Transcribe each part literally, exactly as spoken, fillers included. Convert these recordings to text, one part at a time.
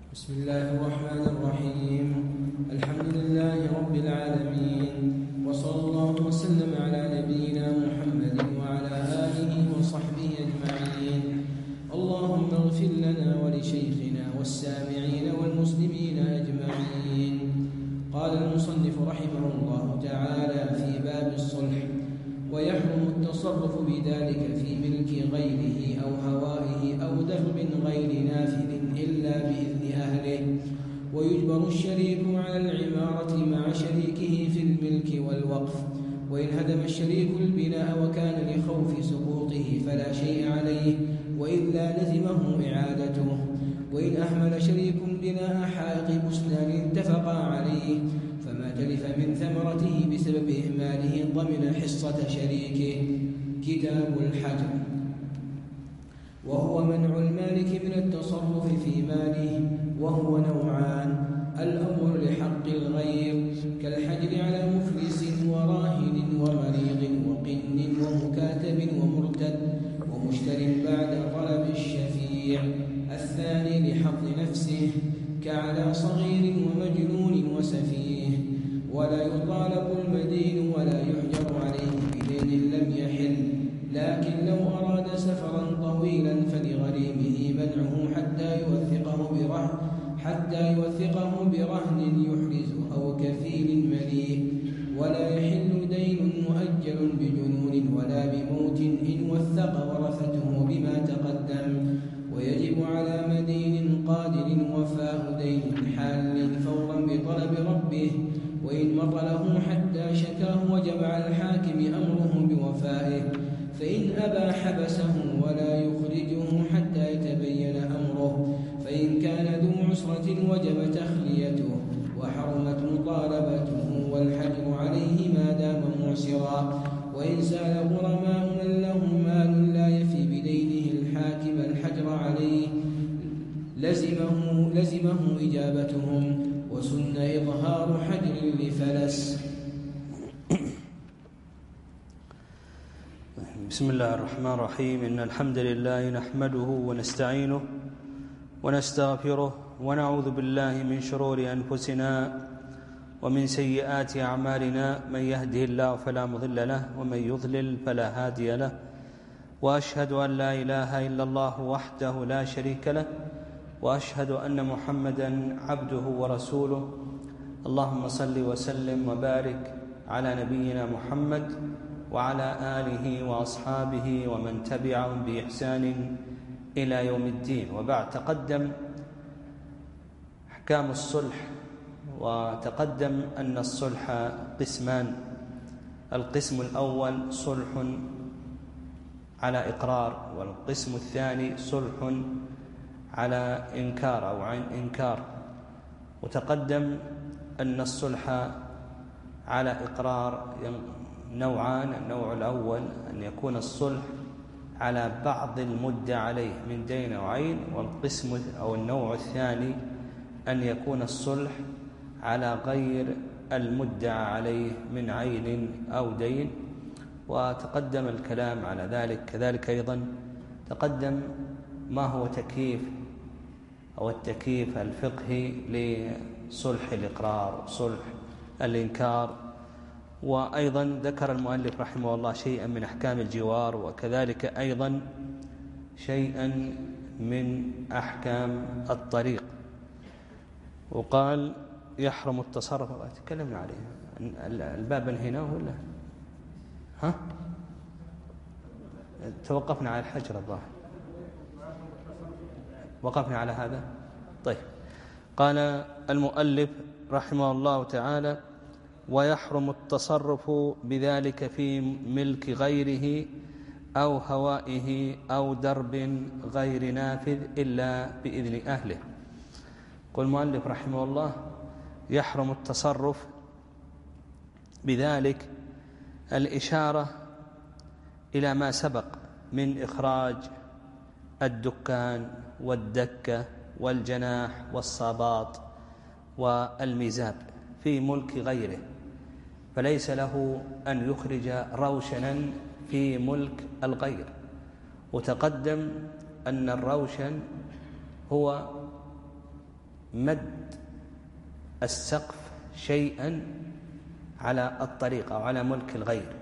بسم الله الرحمن الرحيم. الحمد لله رب العالمين، وصلى الله وسلم على نبينا محمد وعلى آله وصحبه أجمعين. اللهم اغفر لنا ولشيخنا والسامعين والمسلمين أجمعين. قال المصنف رحمه الله تعالى في باب الصلح: ويحرم التصرف بذلك في ملك غيره أو هوائه أو درب غير نافذ إلا بإذن أهله، ويجبر الشريك على العمارة مع شريكه في الملك والوقف، وإن هدم الشريك البناء وكان لخوف سقوطه فلا شيء عليه، وإلا لزمه إعادته. وإن أهمل شريك بناء حائط بستان اتفقا عليه فما تلف من ثمرته بسبب إهماله ضمن حصة شريكه. كتاب الحجر. وهو منع المالك من التصرف في ماله، وهو نوعان: الأول لحق الغير كالحجر على مفلس وراهن ومريض وقن ومكاتب ومرتد ومشتر بعد طلب الشفيع. الثاني لحظ نفسه كعلى صغير ومجنون وسفيه، ولا يطالب المدين ولا يحجر عليه بدين لم يحل، لكن لو أراد سفرا طويلا فلغريمه منعه حتى يوثقه برهن حتى يوثقه برهن يحرز أو كفيل مليه. ولا يحل دين مؤجل بجنون ولا بموت إن وثق ورثته بما تقدم. ويجب على مدين قادر وفاء دين حال فورا بطلب ربه، وإن مطله حتى شكاه وجب على الحاكم أمره بوفائه، فإن أبى حبسه ولا يخرجه حتى يتبين أمره، فإن كان ذو عسرة وجب تخليته وحرمت مطالبته والحجر عليه ما دام معسرا. وإن سال غرماء من له مال لا يفي بدينه الحاكم الحجر عليه لزمه, لزمه إجابتهم، وسن إظهار حجر لفلس. بسم الله الرحمن الرحيم. إن الحمد لله نحمده ونستعينه ونستغفره ونعوذ بالله من شرور أنفسنا ومن سيئات أعمالنا، من يهده الله فلا مضل له ومن يضلل فلا هادي له، وأشهد أن لا إله إلا الله وحده لا شريك له، وأشهد أن محمدا عبده ورسوله. اللهم صل وسلم وبارك على نبينا محمد وعلى آله وأصحابه ومن تبعهم بإحسان إلى يوم الدين. وبعد، تقدم أحكام الصلح، وتقدم أن الصلح قسمان: القسم الأول صلح على إقرار، والقسم الثاني صلح على إنكار أو عن إنكار. وتقدم أن الصلح على إقرار نوعان: النوع الأول أن يكون الصلح على بعض المدة عليه من دين أو عين، والقسم أو النوع الثاني أن يكون الصلح على غير المدعى عليه من عين أو دين. وتقدم الكلام على ذلك. كذلك أيضا تقدم ما هو تكييف أو التكييف الفقهي لصلح الإقرار وصلح الإنكار. وأيضا ذكر المؤلف رحمه الله شيئا من أحكام الجوار، وكذلك أيضا شيئا من أحكام الطريق. وقال يحرم التصرف، تكلمنا عليه الباب هنا ولا ها توقفنا على الحجر الظاهر، وقفنا على هذا. طيب، قال المؤلف رحمه الله تعالى: ويحرم التصرف بذلك في ملك غيره أو هوائه أو درب غير نافذ إلا بإذن أهله. قال المؤلف رحمه الله: يحرم التصرف بذلك، الإشارة إلى ما سبق من إخراج الدكان والدكة والجناح والصاباط والميزاب في ملك غيره، فليس له أن يخرج روشنا في ملك الغير. وتقدم أن الروشن هو مد السقف شيئا على الطريق أو على ملك الغير،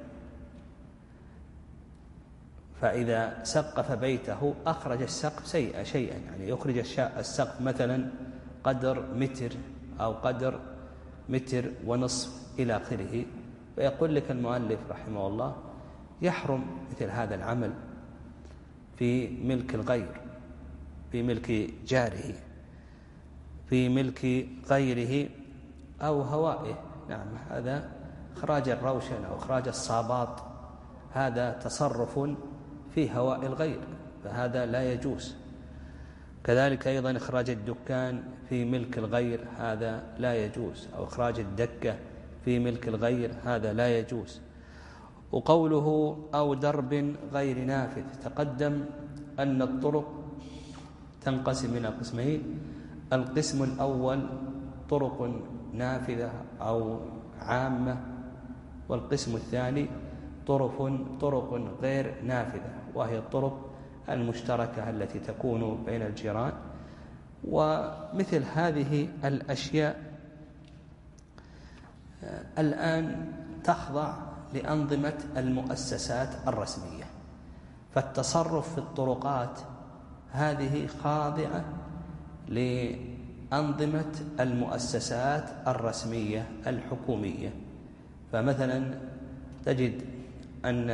فإذا سقف بيته أخرج السقف شيئا شيئا يعني يخرج السقف مثلا قدر متر أو قدر متر ونصف إلى آخره. فيقول لك المؤلف رحمه الله يحرم مثل هذا العمل في ملك الغير، في ملك جاره، في ملك غيره أو هوائه. نعم، هذا إخراج الروشن أو إخراج الصابات هذا تصرف في هواء الغير، فهذا لا يجوز. كذلك أيضا إخراج الدكان في ملك الغير هذا لا يجوز، أو إخراج الدكة في ملك الغير هذا لا يجوز. وقوله أو درب غير نافذ، تقدم أن الطرق تنقسم إلى قسمين: القسم الأول طرق نافذة أو عامة، والقسم الثاني طرق طرق غير نافذة، وهي الطرق المشتركة التي تكون بين الجيران. ومثل هذه الأشياء الآن تخضع لأنظمة المؤسسات الرسمية، فالتصرف في الطرقات هذه خاضعة لأنظمة المؤسسات الرسمية الحكومية. فمثلا تجد أن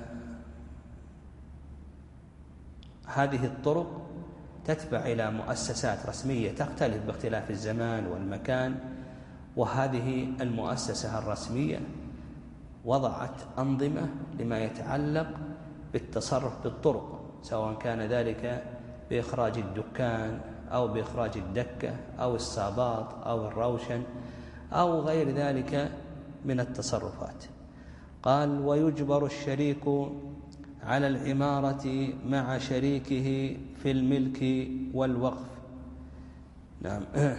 هذه الطرق تتبع إلى مؤسسات رسمية تختلف باختلاف الزمان والمكان، وهذه المؤسسة الرسمية وضعت أنظمة لما يتعلق بالتصرف بالطرق، سواء كان ذلك بإخراج الدكان أو بإخراج الدكة أو الصابات أو الروشن أو غير ذلك من التصرفات. قال: ويجبر الشريك على العمارة مع شريكه في الملك والوقف. نعم،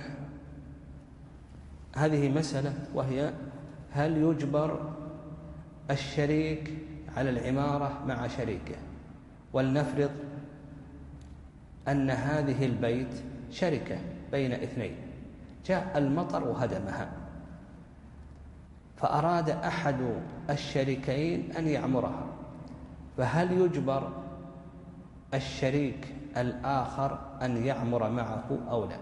هذه مسألة، وهي هل يجبر الشريك على العمارة مع شريكه؟ ولنفرض أن هذه البيت شركة بين اثنين، جاء المطر وهدمها، فأراد أحد الشريكين أن يعمرها، فهل يجبر الشريك الآخر أن يعمر معه أو لا؟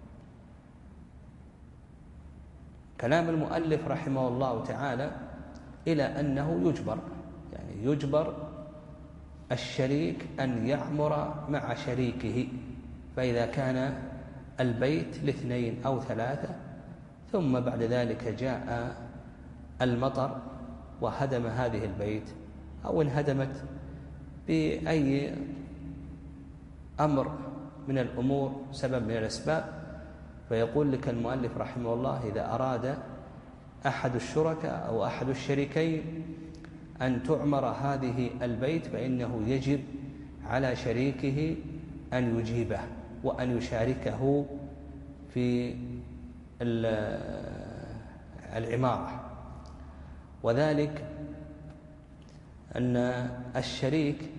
كلام المؤلف رحمه الله تعالى إلى أنه يجبر، يعني يجبر الشريك أن يعمر مع شريكه. فإذا كان البيت لاثنين أو ثلاثة ثم بعد ذلك جاء المطر وهدم هذه البيت أو انهدمت بأي أمر من الأمور، سبب من الأسباب، فيقول لك المؤلف رحمه الله إذا أراد أحد الشركاء أو أحد الشريكين أن تعمر هذه البيت فإنه يجب على شريكه أن يجيبه وأن يشاركه في العمارة. وذلك أن الشريك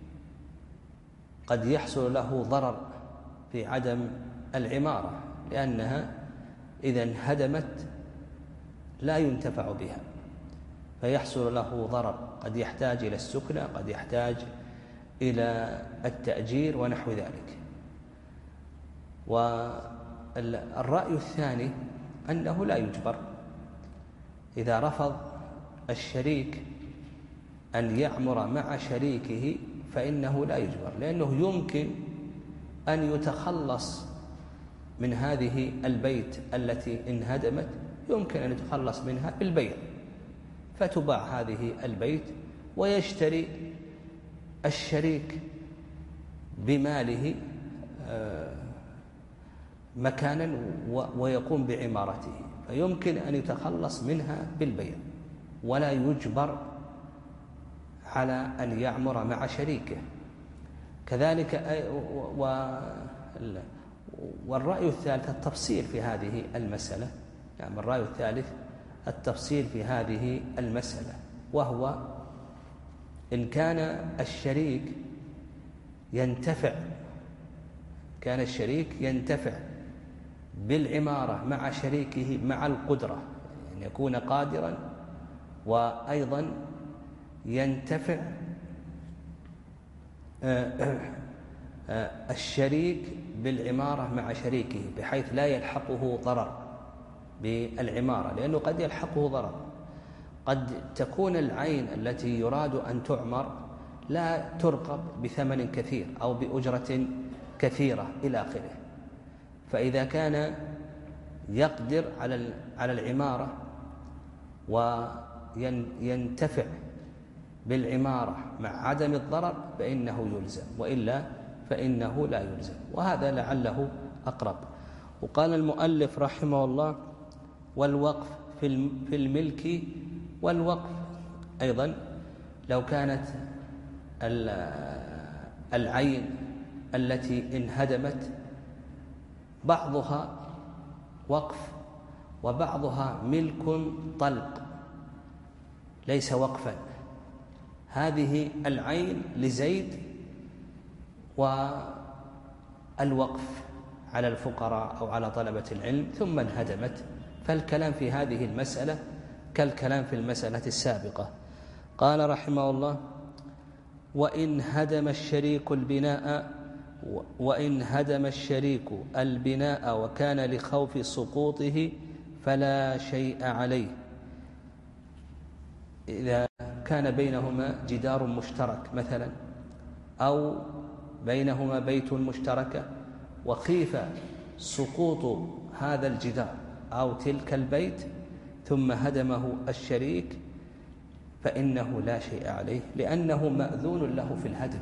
قد يحصل له ضرر في عدم العمارة، لأنها إذا انهدمت لا ينتفع بها، فيحصل له ضرر، قد يحتاج إلى السكنة، قد يحتاج إلى التأجير ونحو ذلك. والرأي الثاني أنه لا يجبر، إذا رفض الشريك أن يعمر مع شريكه فإنه لا يجبر، لأنه يمكن أن يتخلص من هذه البيت التي انهدمت، يمكن أن يتخلص منها بالبيع، فتباع هذه البيت ويشتري الشريك بماله مكانا ويقوم بعمارته، فيمكن أن يتخلص منها بالبيع ولا يجبر على أن يعمر مع شريكه. كذلك والرأي الثالث التفصيل في هذه المسألة، يعني الرأي الثالث التفصيل في هذه المسألة، وهو إن كان الشريك ينتفع كان الشريك ينتفع بالعمارة مع شريكه مع القدرة، أن يكون قادرا وأيضا ينتفع الشريك بالعمارة مع شريكه بحيث لا يلحقه ضرر بالعمارة، لأنه قد يلحقه ضرر. قد تكون العين التي يراد أن تعمر لا ترقب بثمن كثير أو بأجرة كثيرة إلى آخره، فإذا كان يقدر على على العمارة وينتفع بالعمارة مع عدم الضرر فإنه يلزم، وإلا فإنه لا يلزم، وهذا لعله أقرب. وقال المؤلف رحمه الله: والوقف في الملك. والوقف أيضا لو كانت العين التي انهدمت بعضها وقف وبعضها ملك طلق ليس وقفا، هذه العين لزيد والوقف على الفقراء أو على طلبة العلم ثم انهدمت، فالكلام في هذه المسألة كالكلام في المسألة السابقة. قال رحمه الله: وإن هدم الشريك البناء وإن هدم الشريك البناء وكان لخوف سقوطه فلا شيء عليه. إذا كان بينهما جدار مشترك مثلا أو بينهما بيت مشترك وخيف سقوط هذا الجدار أو تلك البيت ثم هدمه الشريك فإنه لا شيء عليه، لأنه مأذون له في الهدم،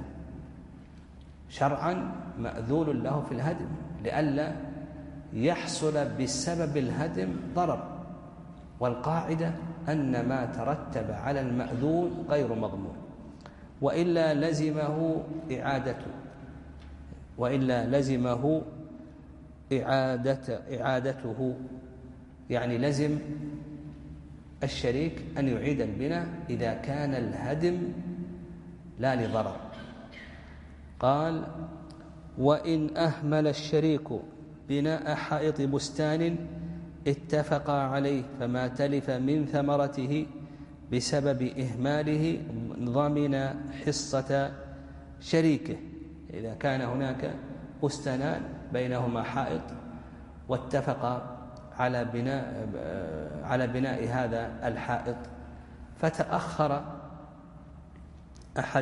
شرعا مأذون له في الهدم لئلا يحصل بسبب الهدم ضرر، والقاعدة أن ما ترتب على المأذون غير مضمون، وإلا لزمه إعادته وإلا لزمه إعادة إعادته يعني لزم الشريك أن يعيد البناء إذا كان الهدم لا لضرر. قال: وإن أهمل الشريك بناء حائط بستان اتفقا عليه فما تلف من ثمرته بسبب إهماله ضمن حصة شريكه. إذا كان هناك بستانان بينهما حائط واتفقا على بناء على بناء هذا الحائط فتأخر أحد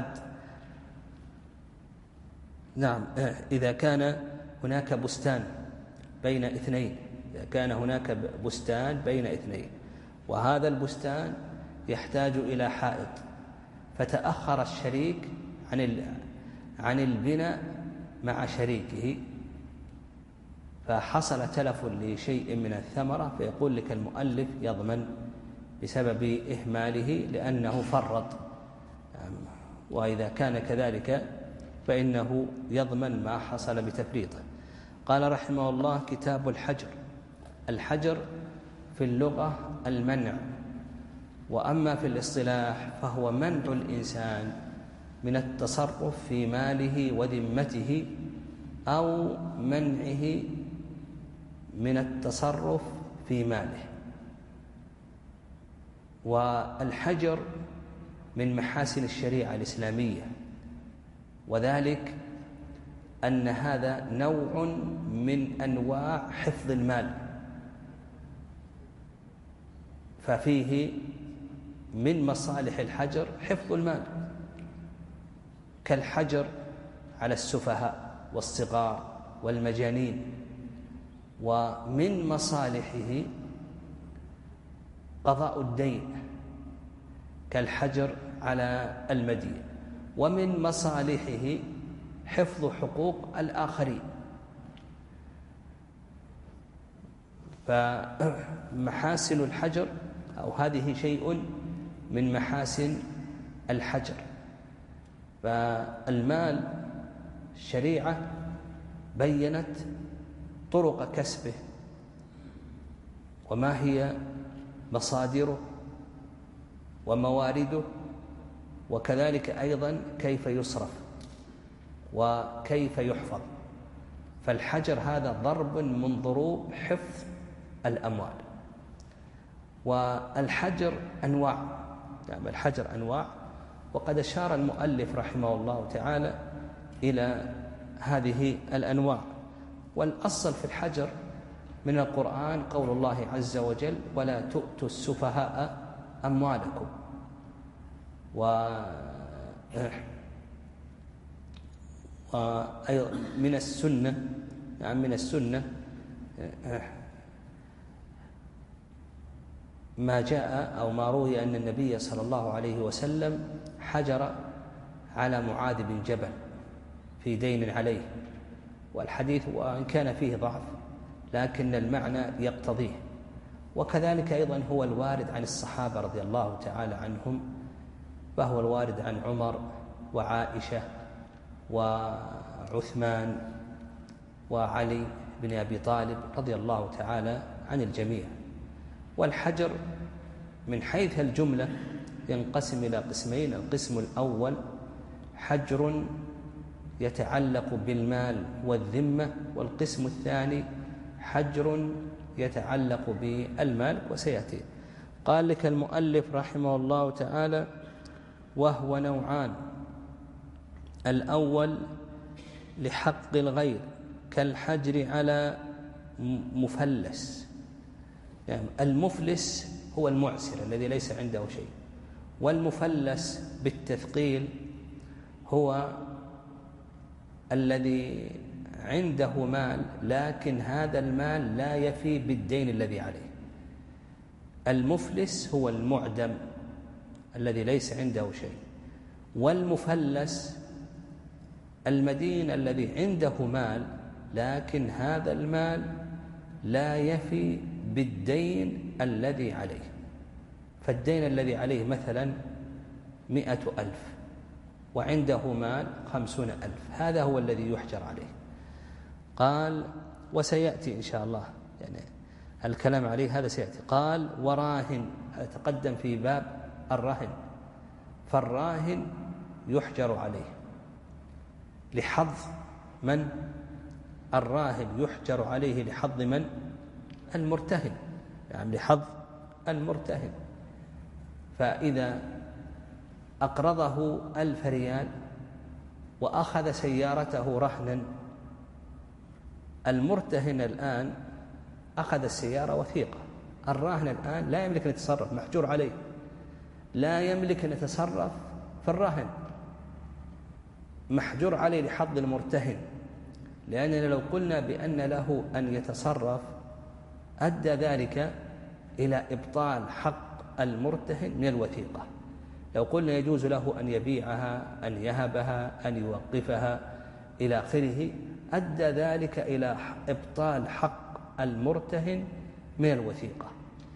نعم إذا كان هناك بستان بين اثنين إذا كان هناك بستان بين اثنين وهذا البستان يحتاج إلى حائط، فتأخر الشريك عن عن البناء مع شريكه فحصل تلف لشيء من الثمرة، فيقول لك المؤلف يضمن بسبب إهماله لأنه فرط، وإذا كان كذلك فإنه يضمن ما حصل بتفريطه. قال رحمه الله: كتاب الحجر. الحجر في اللغة المنع، وأما في الاصطلاح فهو منع الإنسان من التصرف في ماله وذمته أو منعه من التصرف في ماله. والحجر من محاسن الشريعة الإسلامية، وذلك أن هذا نوع من أنواع حفظ المال، ففيه من مصالح الحجر حفظ المال، كالحجر على السفهاء والصغار والمجانين، ومن مصالحه قضاء الدين كالحجر على المدين، ومن مصالحه حفظ حقوق الآخرين. فمحاسن الحجر أو هذه شيء من محاسن الحجر. فالمال الشريعة بيّنت طرق كسبه وما هي مصادره وموارده، وكذلك أيضا كيف يصرف وكيف يحفظ. فالحجر هذا ضرب من ضروب حفظ الأموال. والحجر أنواع، يعني الحجر أنواع، وقد أشار المؤلف رحمه الله تعالى إلى هذه الأنواع. والأصل في الحجر من القرآن قول الله عز وجل: ولا تؤتوا السفهاء أموالكم. ومن السنة يعني من السنة ما جاء أو ما روي أن النبي صلى الله عليه وسلم حجر على معاذ بن جبل في دين عليه، والحديث وإن كان فيه ضعف لكن المعنى يقتضيه. وكذلك أيضا هو الوارد عن الصحابة رضي الله تعالى عنهم، فهو الوارد عن عمر وعائشة وعثمان وعلي بن أبي طالب رضي الله تعالى عن الجميع. والحجر من حيث الجملة ينقسم إلى قسمين: القسم الأول حجر يتعلق بالمال والذمة، والقسم الثاني حجر يتعلق بالمال وسيأتي. قال لك المؤلف رحمه الله تعالى: وهو نوعان: الأول لحق الغير كالحجر على مفلس، يعني المفلس هو المعسر الذي ليس عنده شيء، والمفلس بالتثقيل هو الذي عنده مال لكن هذا المال لا يفي بالدين الذي عليه. المفلس هو المعدم الذي ليس عنده شيء، والمفلس المدين الذي عنده مال لكن هذا المال لا يفي بالدين الذي عليه. فالدين الذي عليه مثلا مئة ألف وعنده مال خمسون ألف، هذا هو الذي يحجر عليه. قال وسيأتي إن شاء الله يعني الكلام عليه، هذا سيأتي. قال وراهن، هذا تقدم في باب الرهن، فالراهن يحجر عليه لحظ من؟ الراهن يحجر عليه لحظ من؟ المرتهن، يعني لحظ المرتهن. فإذا أقرضه ألف ريال وأخذ سيارته رهنا، المرتهن الآن أخذ السيارة وثيقة، الراهن الآن لا يملك أن يتصرف، محجور عليه، لا يملك أن يتصرف في الرهن، محجور عليه لحظ المرتهن. لأننا لو قلنا بأن له أن يتصرف أدى ذلك إلى إبطال حق المرتهن من الوثيقة. لو قلنا يجوز له أن يبيعها، أن يهبها، أن يوقفها إلى آخره، أدى ذلك إلى إبطال حق المرتهن من الوثيقة.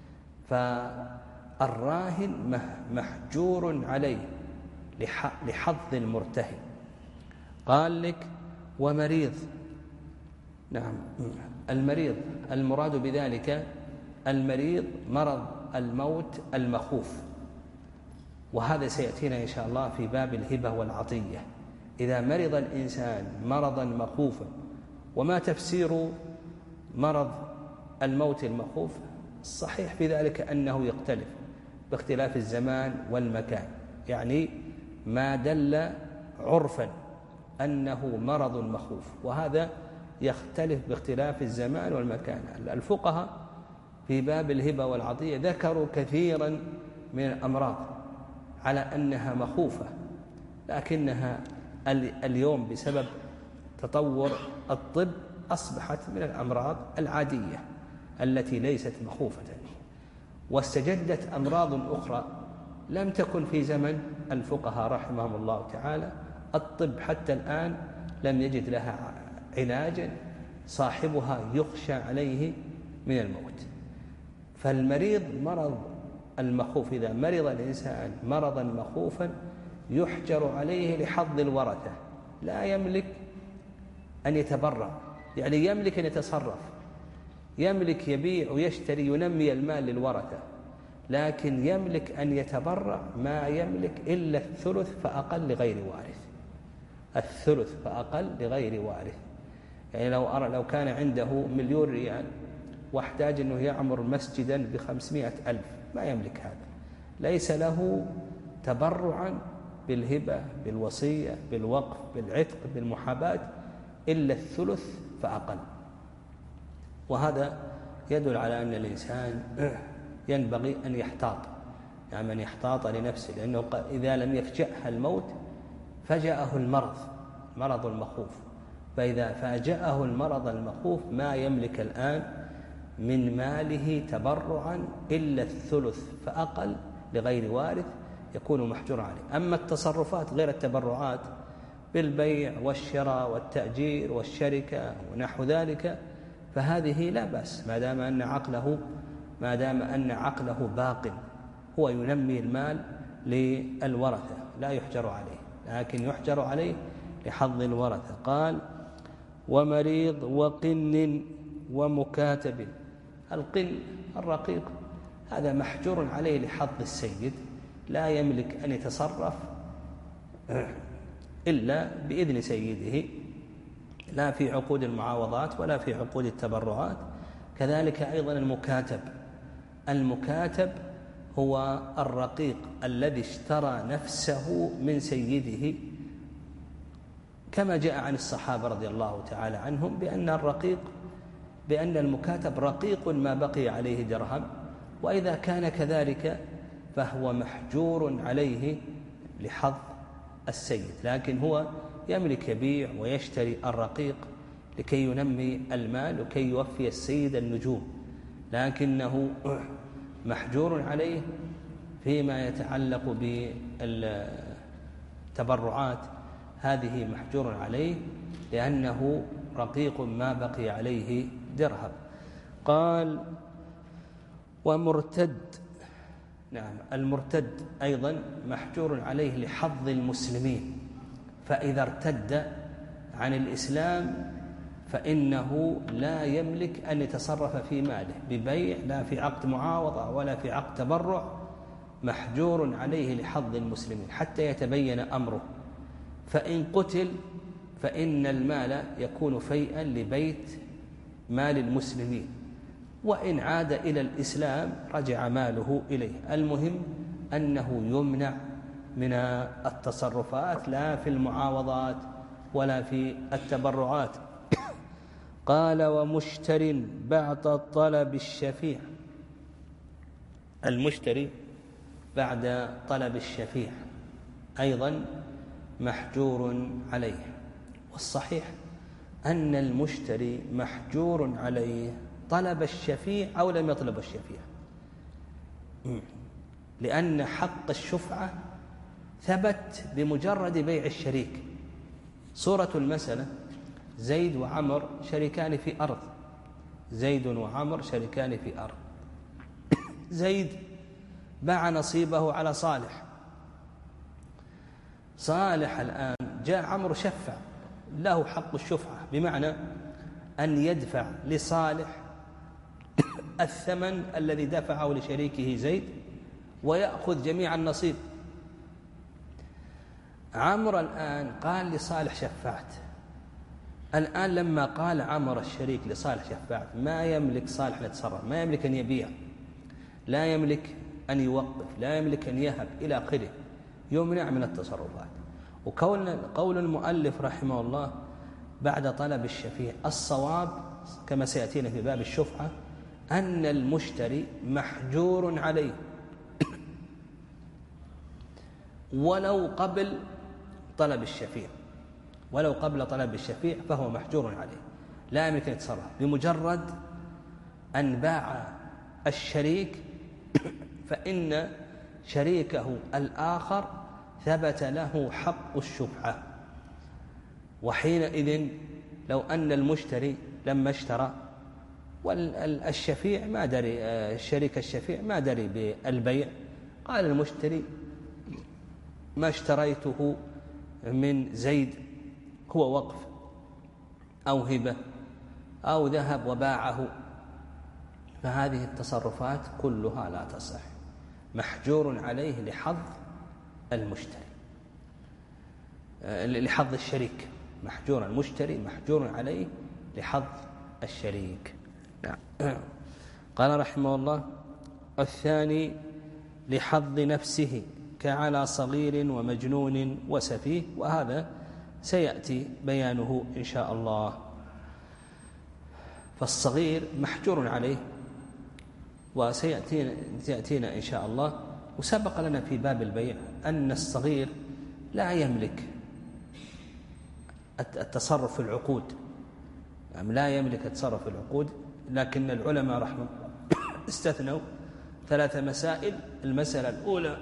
فالراهن محجور عليه لحظ المرتهن. قال لك ومريض، نعم المريض المراد بذلك المريض مرض الموت المخوف، وهذا سيأتينا إن شاء الله في باب الهبة والعطية. إذا مرض الإنسان مرضا مخوفا، وما تفسير مرض الموت المخوف؟ الصحيح في ذلك أنه يختلف باختلاف الزمان والمكان، يعني ما دل عرفا أنه مرض مخوف، وهذا يختلف باختلاف الزمان والمكان. الفقهاء في باب الهبة والعطية ذكروا كثيرا من الأمراض على أنها مخوفة، لكنها اليوم بسبب تطور الطب أصبحت من الأمراض العادية التي ليست مخوفة، واستجدت أمراض أخرى لم تكن في زمن الفقهاء رحمهم الله تعالى. الطب حتى الآن لم يجد لها علاجا صاحبها يخشى عليه من الموت. فالمريض مرض المخوف، إذا مرض الإنسان مرضا مخوفا يحجر عليه لحظ الورثة، لا يملك أن يتبرع، يعني يملك أن يتصرف، يملك يبيع ويشتري ينمي المال للورثة، لكن يملك أن يتبرع ما يملك إلا الثلث فأقل لغير وارث، الثلث فأقل لغير وارث. يعني لو أرى لو كان عنده مليون ريال واحتاج أنه يعمر مسجدا بخمسمائة ألف ما يملك هذا، ليس له تبرعا بالهبة بالوصية بالوقف بالعتق بالمحاباة إلا الثلث فأقل. وهذا يدل على أن الإنسان ينبغي أن يحتاط، يعني أن يحتاط لنفسه، لأنه إذا لم يفجأها الموت فجأه المرض مرض المخوف، فإذا فاجأه المرض المخوف ما يملك الآن من ماله تبرعا إلا الثلث فأقل لغير وارث يكون محجور عليه. أما التصرفات غير التبرعات بالبيع والشراء والتأجير والشركة ونحو ذلك فهذه لا بأس ما دام أن عقله ما دام أن عقله باق، هو ينمي المال للورثة لا يحجر عليه، لكن يحجر عليه لحظ الورثة. قال ومريض وقن ومكاتب. القن الرقيق هذا محجور عليه لحظ السيد، لا يملك أن يتصرف إلا بإذن سيده، لا في عقود المعاوضات ولا في عقود التبرعات. كذلك أيضا المكاتب. المكاتب هو الرقيق الذي اشترى نفسه من سيده، كما جاء عن الصحابة رضي الله تعالى عنهم بأن الرقيق بأن المكاتب رقيق ما بقي عليه درهم، وإذا كان كذلك فهو محجور عليه لحظ السيد، لكن هو يملك يبيع ويشتري الرقيق لكي ينمي المال وكي يوفي السيد النجوم، لكنه محجور عليه فيما يتعلق بالتبرعات، هذه محجور عليه لأنه رقيق ما بقي عليه درهم. قال ومرتد. نعم المرتد أيضا محجور عليه لحظ المسلمين، فإذا ارتد عن الإسلام فإنه لا يملك أن يتصرف في ماله ببيع، لا في عقد معاوضة ولا في عقد تبرع، محجور عليه لحظ المسلمين حتى يتبين أمره. فإن قتل فإن المال يكون فيئا لبيت مال المسلمين، وإن عاد إلى الإسلام رجع ماله إليه. المهم أنه يمنع من التصرفات لا في المعاوضات ولا في التبرعات. قال ومشتر بعد طلب الشفيع. المشتري بعد طلب الشفيع أيضا محجور عليه، والصحيح أن المشتري محجور عليه طلب الشفيع أو لم يطلب الشفيع، لأن حق الشفعة ثبت بمجرد بيع الشريك. صورة المسألة زيد وعمر شريكان في أرض، زيد وعمر شريكان في أرض، زيد باع نصيبه على صالح، صالح الآن جاء عمرو شفع، له حق الشفعة، بمعنى أن يدفع لصالح الثمن الذي دفعه لشريكه زيد ويأخذ جميع النصيب. عمرو الآن قال لصالح شفعت، الآن لما قال عمرو الشريك لصالح شفعت ما يملك صالح أن يتصرف، ما يملك أن يبيع، لا يملك أن يوقف، لا يملك أن يهب إلى آخره، يمنع من التصرفات. وقول قول المؤلف رحمه الله بعد طلب الشفيع، الصواب كما سيأتينا في باب الشفعة أن المشتري محجور عليه ولو قبل طلب الشفيع، ولو قبل طلب الشفيع فهو محجور عليه، لا يملك أن يتصرف. بمجرد أن باع الشريك فإن شريكه الآخر ثبت له حق الشفعة، وحينئذ لو أن المشتري لما اشترى والشفيع ما دري، الشريك الشفيع ما دري بالبيع، قال المشتري ما اشتريته من زيد هو وقف أو هبة أو ذهب وباعه، فهذه التصرفات كلها لا تصح، محجور عليه لحظ المشتري، لحظ الشريك، محجور المشتري محجور عليه لحظ الشريك. نعم. قال رحمه الله: الثاني لحظ نفسه كعلى صغير ومجنون وسفيه، وهذا سيأتي بيانه إن شاء الله. فالصغير محجور عليه، وسيأتينا إن شاء الله. وسبق لنا في باب البيع أن الصغير لا يملك التصرف في العقود، يعني لا يملك التصرف في العقود، لكن العلماء رحمه الله استثنوا ثلاث مسائل. المسألة الأولى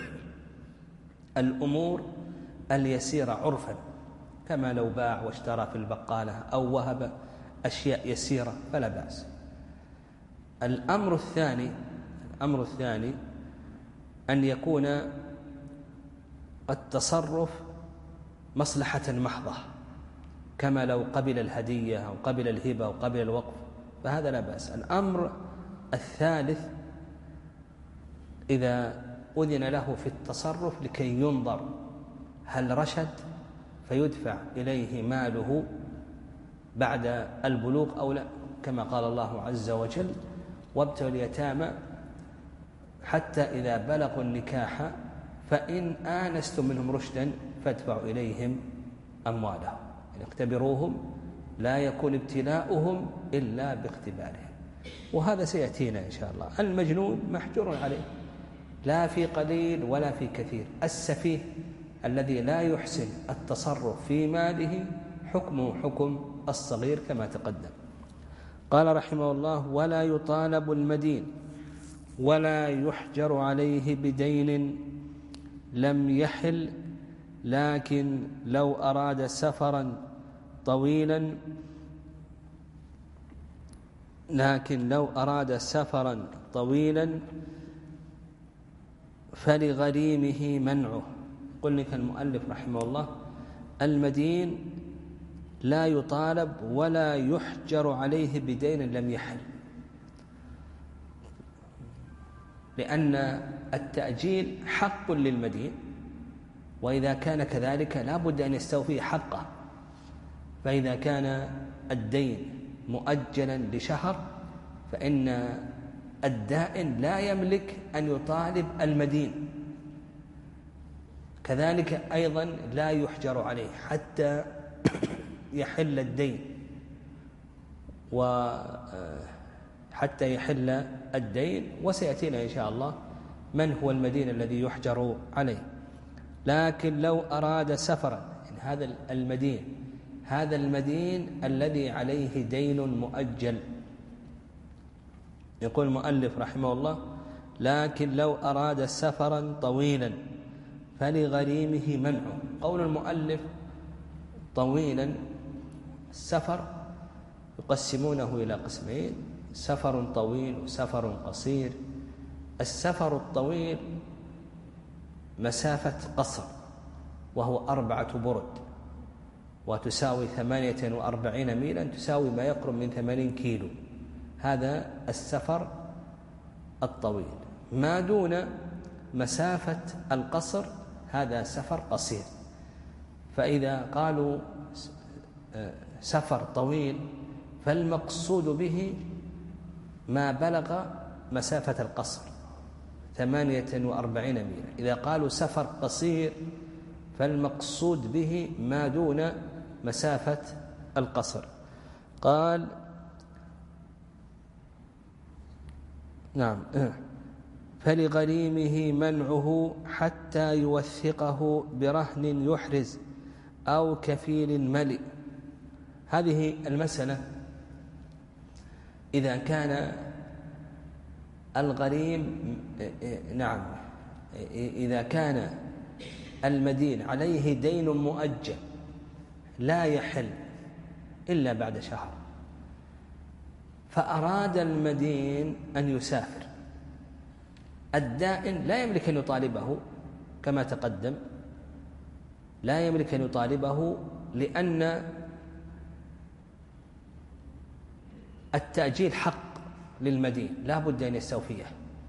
الأمور اليسيرة عرفا، كما لو باع واشترى في البقالة أو وهب أشياء يسيرة فلا بأس. الأمر الثاني الأمر الثاني أن يكون التصرف مصلحة محضة، كما لو قبل الهدية أو قبل الهبة أو قبل الوقف، فهذا لا بأس. الأمر الثالث إذا أذن له في التصرف لكي ينظر هل رشد فيدفع إليه ماله بعد البلوغ أو لا، كما قال الله عز وجل: وابتلوا اليتامى حتى إذا بلغوا النكاح فإن آنستم منهم رشدا فادفعوا إليهم أموالهم، يعني اختبروهم، لا يكون ابتلاؤهم إلا باختبارهم. وهذا سيأتينا إن شاء الله. المجنون محجور عليه، لا في قليل ولا في كثير. السفيه الذي لا يحسن التصرف في ماله حكمه حكم الصغير كما تقدم. قال رحمه الله: ولا يطالب المدين ولا يحجر عليه بدين لم يحل، لكن لو أراد سفرا طويلا لكن لو أراد سفرا طويلا فلغريمه منعه. قل لك المؤلف رحمه الله: المدين لا يطالب ولا يحجر عليه بدين لم يحل، لأن التأجيل حق للمدين، وإذا كان كذلك لا بد أن يستوفي حقه. فإذا كان الدين مؤجلا لشهر فإن الدائن لا يملك أن يطالب المدين، كذلك أيضا لا يحجر عليه حتى يحل الدين، وحتى يحل الدين. وسيأتينا إن شاء الله من هو المدين الذي يحجر عليه. لكن لو أراد سفرا، يعني هذا المدين هذا المدين الذي عليه دين مؤجل، يقول المؤلف رحمه الله: لكن لو أراد سفرا طويلا فلغريمه منعه. قول المؤلف طويلا، السفر يقسمونه إلى قسمين: سفر طويل وسفر قصير. السفر الطويل مسافة قصر، وهو أربعة برد، وتساوي ثمانية وأربعين ميلا، تساوي ما يقرب من ثمانين كيلو. هذا السفر الطويل. ما دون مسافة القصر هذا سفر قصير. فإذا قالوا سفر طويل فالمقصود به ما بلغ مسافة القصر ثمانية وأربعين ميلا. إذا قالوا سفر قصير فالمقصود به ما دون مسافة القصر. قال نعم: فلغريمه منعه حتى يوثقه برهن يحرز أو كفيل ملئ. هذه المسألة إذا كان الغريم نعم إذا كان المدين عليه دين مؤجل لا يحل إلا بعد شهر، فأراد المدين أن يسافر، الدائن لا يملك أن يطالبه كما تقدم، لا يملك أن يطالبه، لأن التأجيل حق للمدين لا بد أن يستوفيه.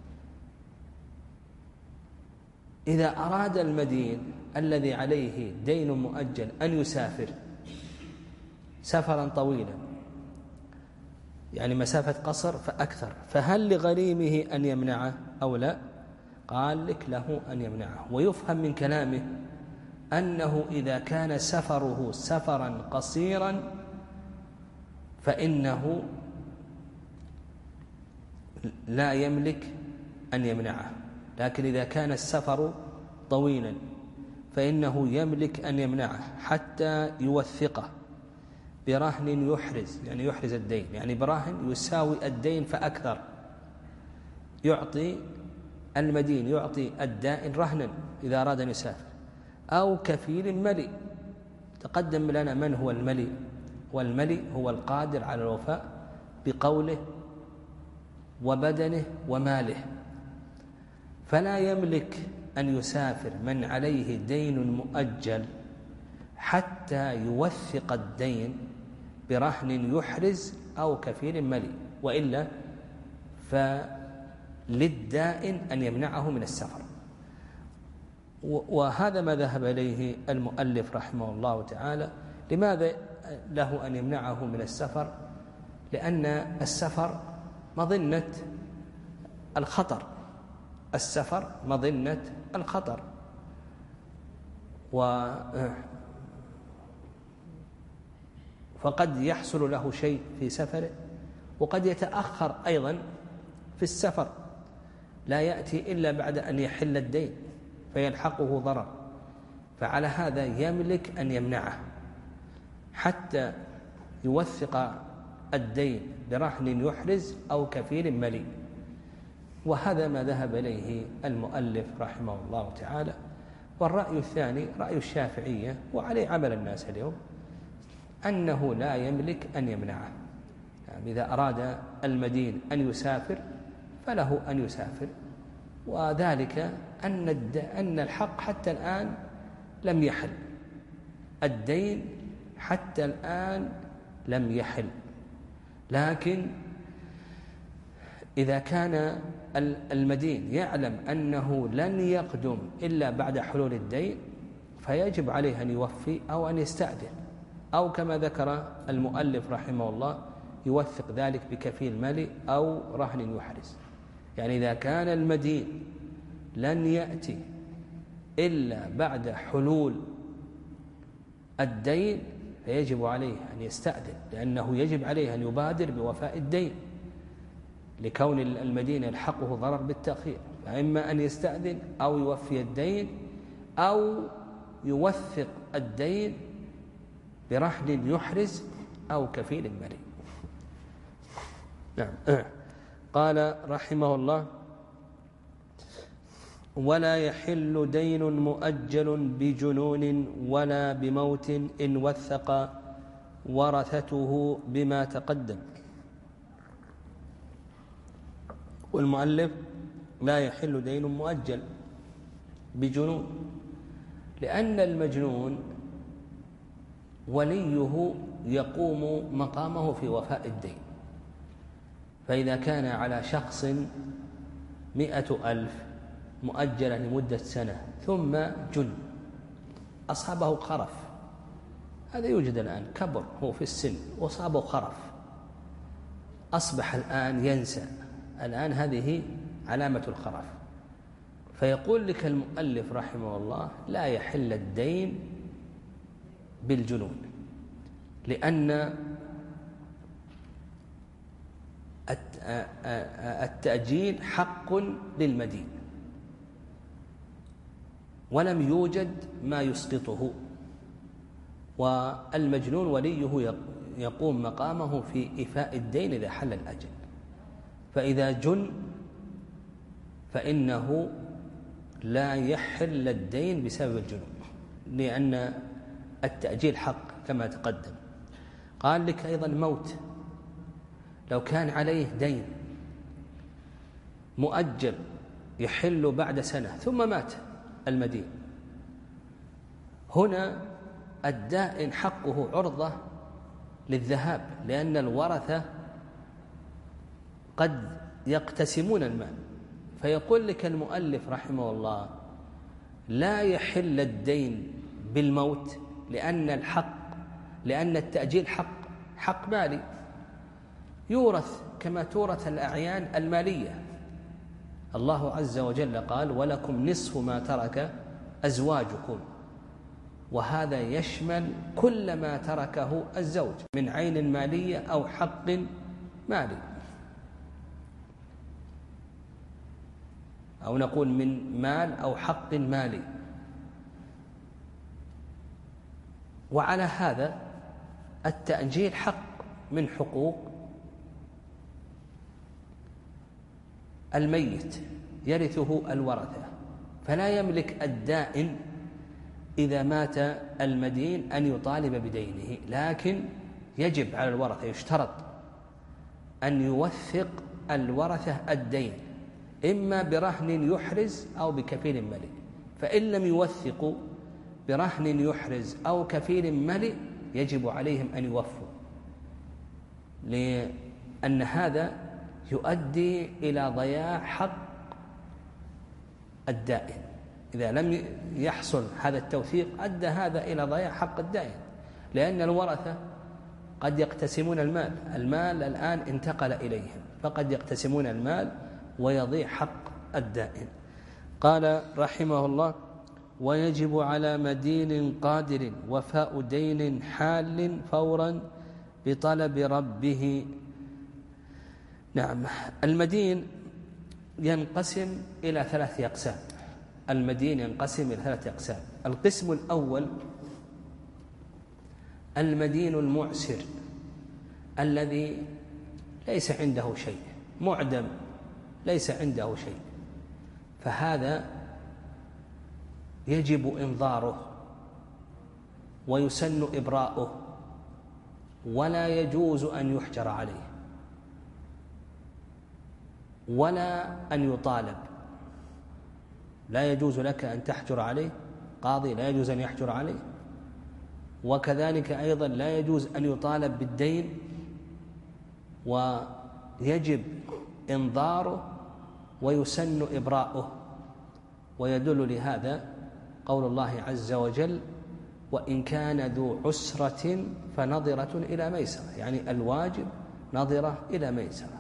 إذا أراد المدين الذي عليه دين مؤجل أن يسافر سفرا طويلا يعني مسافة قصر فأكثر، فهل لغريمه أن يمنعه أو لا؟ قال لك له أن يمنعه. ويفهم من كلامه أنه إذا كان سفره سفرا قصيرا فإنه لا يملك أن يمنعه، لكن إذا كان السفر طويلا فإنه يملك أن يمنعه حتى يوثقه برهن يحرز، يعني يحرز الدين، يعني برهن يساوي الدين فأكثر، يعطي المدين يعطي الدائن رهنا إذا أراد أن يسافر، أو كفيل ملي. تقدم لنا من هو الملي، والملي هو القادر على الوفاء بقوله وبدنه وماله، فلا يملك أن يسافر من عليه دين مؤجل حتى يوثق الدين برهن يحرز أو كفيل ملي، وإلا فللدائن أن يمنعه من السفر. وهذا ما ذهب إليه المؤلف رحمه الله تعالى. لماذا له أن يمنعه من السفر؟ لأن السفر مظنة الخطر، السفر مظنة الخطر، و فقد يحصل له شيء في سفره، وقد يتأخر أيضا في السفر، لا يأتي إلا بعد أن يحل الدين فيلحقه ضرر، فعلى هذا يملك أن يمنعه حتى يوثق الدين برهن يحرز أو كفيل ملي. وهذا ما ذهب إليه المؤلف رحمه الله تعالى. والرأي الثاني رأي الشافعية، وعليه عمل الناس اليوم، أنه لا يملك أن يمنعه. يعني إذا أراد المدين أن يسافر فله أن يسافر، وذلك أن أن الحق حتى الآن لم يحل، الدين حتى الآن لم يحل، لكن إذا كان المدين يعلم أنه لن يقدم إلا بعد حلول الدين فيجب عليه أن يوفي أو أن يستأذن، أو كما ذكر المؤلف رحمه الله يوثق ذلك بكفيل مالي أو رهن يحرز. يعني إذا كان المدين لن يأتي إلا بعد حلول الدين فيجب عليه أن يستأذن، لأنه يجب عليه أن يبادر بوفاء الدين لكون المدين يلحقه ضرر بالتأخير، فإما أن يستأذن أو يوفي الدين أو يوثق الدين برهن يحرز أو كفيل مالي. نعم. قال رحمه الله: ولا يحل دين مؤجل بجنون ولا بموت إن وثق ورثته بما تقدم. والمؤلف: لا يحل دين مؤجل بجنون، لأن المجنون وليه يقوم مقامه في وفاء الدين، فإذا كان على شخص مئة ألف مؤجلا لمدة سنة ثم جن أصابه خرف، هذا يوجد الآن، كبر هو في السن وأصابه خرف، أصبح الآن ينسى، الآن هذه علامة الخرف، فيقول لك المؤلف رحمه الله: لا يحل الدين بالجنون، لأن التأجيل حق للمدين ولم يوجد ما يسقطه، والمجنون وليه يقوم مقامه في إيفاء الدين إذا حل الأجل، فإذا جن فإنه لا يحل الدين بسبب الجنون، لأن التأجيل حق كما تقدم. قال لك أيضا موت، لو كان عليه دين مؤجل يحل بعد سنة ثم مات المدين، هنا الدائن حقه عرضة للذهاب، لأن الورثة قد يقتسمون المال، فيقول لك المؤلف رحمه الله: لا يحل الدين بالموت، لأن الحق لأن التأجيل حق حق مالي، يورث كما تورث الأعيان المالية. الله عز وجل قال: ولكم نصف ما ترك أزواجكم، وهذا يشمل كل ما تركه الزوج من عين مالية أو حق مالي، أو نقول من مال أو حق مالي. وعلى هذا التأجيل حق من حقوق الميت يرثه الورثة، فلا يملك الدائن إذا مات المدين أن يطالب بدينه، لكن يجب على الورثة، يشترط أن يوثق الورثة الدين إما برهن يحرز أو بكفيل ملئ، فإن لم يوثقوا برهن يحرز أو كفيل ملئ يجب عليهم أن يوفوا، لأن هذا يؤدي إلى ضياع حق الدائن. إذا لم يحصل هذا التوثيق أدى هذا إلى ضياع حق الدائن، لأن الورثة قد يقتسمون المال، المال الآن انتقل إليهم، فقد يقتسمون المال ويضيع حق الدائن. قال رحمه الله: ويجب على مدين قادر وفاء دين حال فورا بطلب ربه. نعم، المدين ينقسم إلى ثلاث أقسام. المدين ينقسم إلى ثلاث أقسام. القسم الأول المدين المعسر الذي ليس عنده شيء، معدم ليس عنده شيء، فهذا يجب إنظاره ويسن إبراؤه، ولا يجوز أن يحجر عليه ولا أن يطالب. لا يجوز لك أن تحجر عليه، قاضي لا يجوز أن يحجر عليه، وكذلك أيضا لا يجوز أن يطالب بالدين، ويجب إنظاره ويسن إبراؤه. ويدل لهذا قول الله عز وجل: وإن كان ذو عسرة فنظرة إلى ميسرة، يعني الواجب نظرة إلى ميسرة.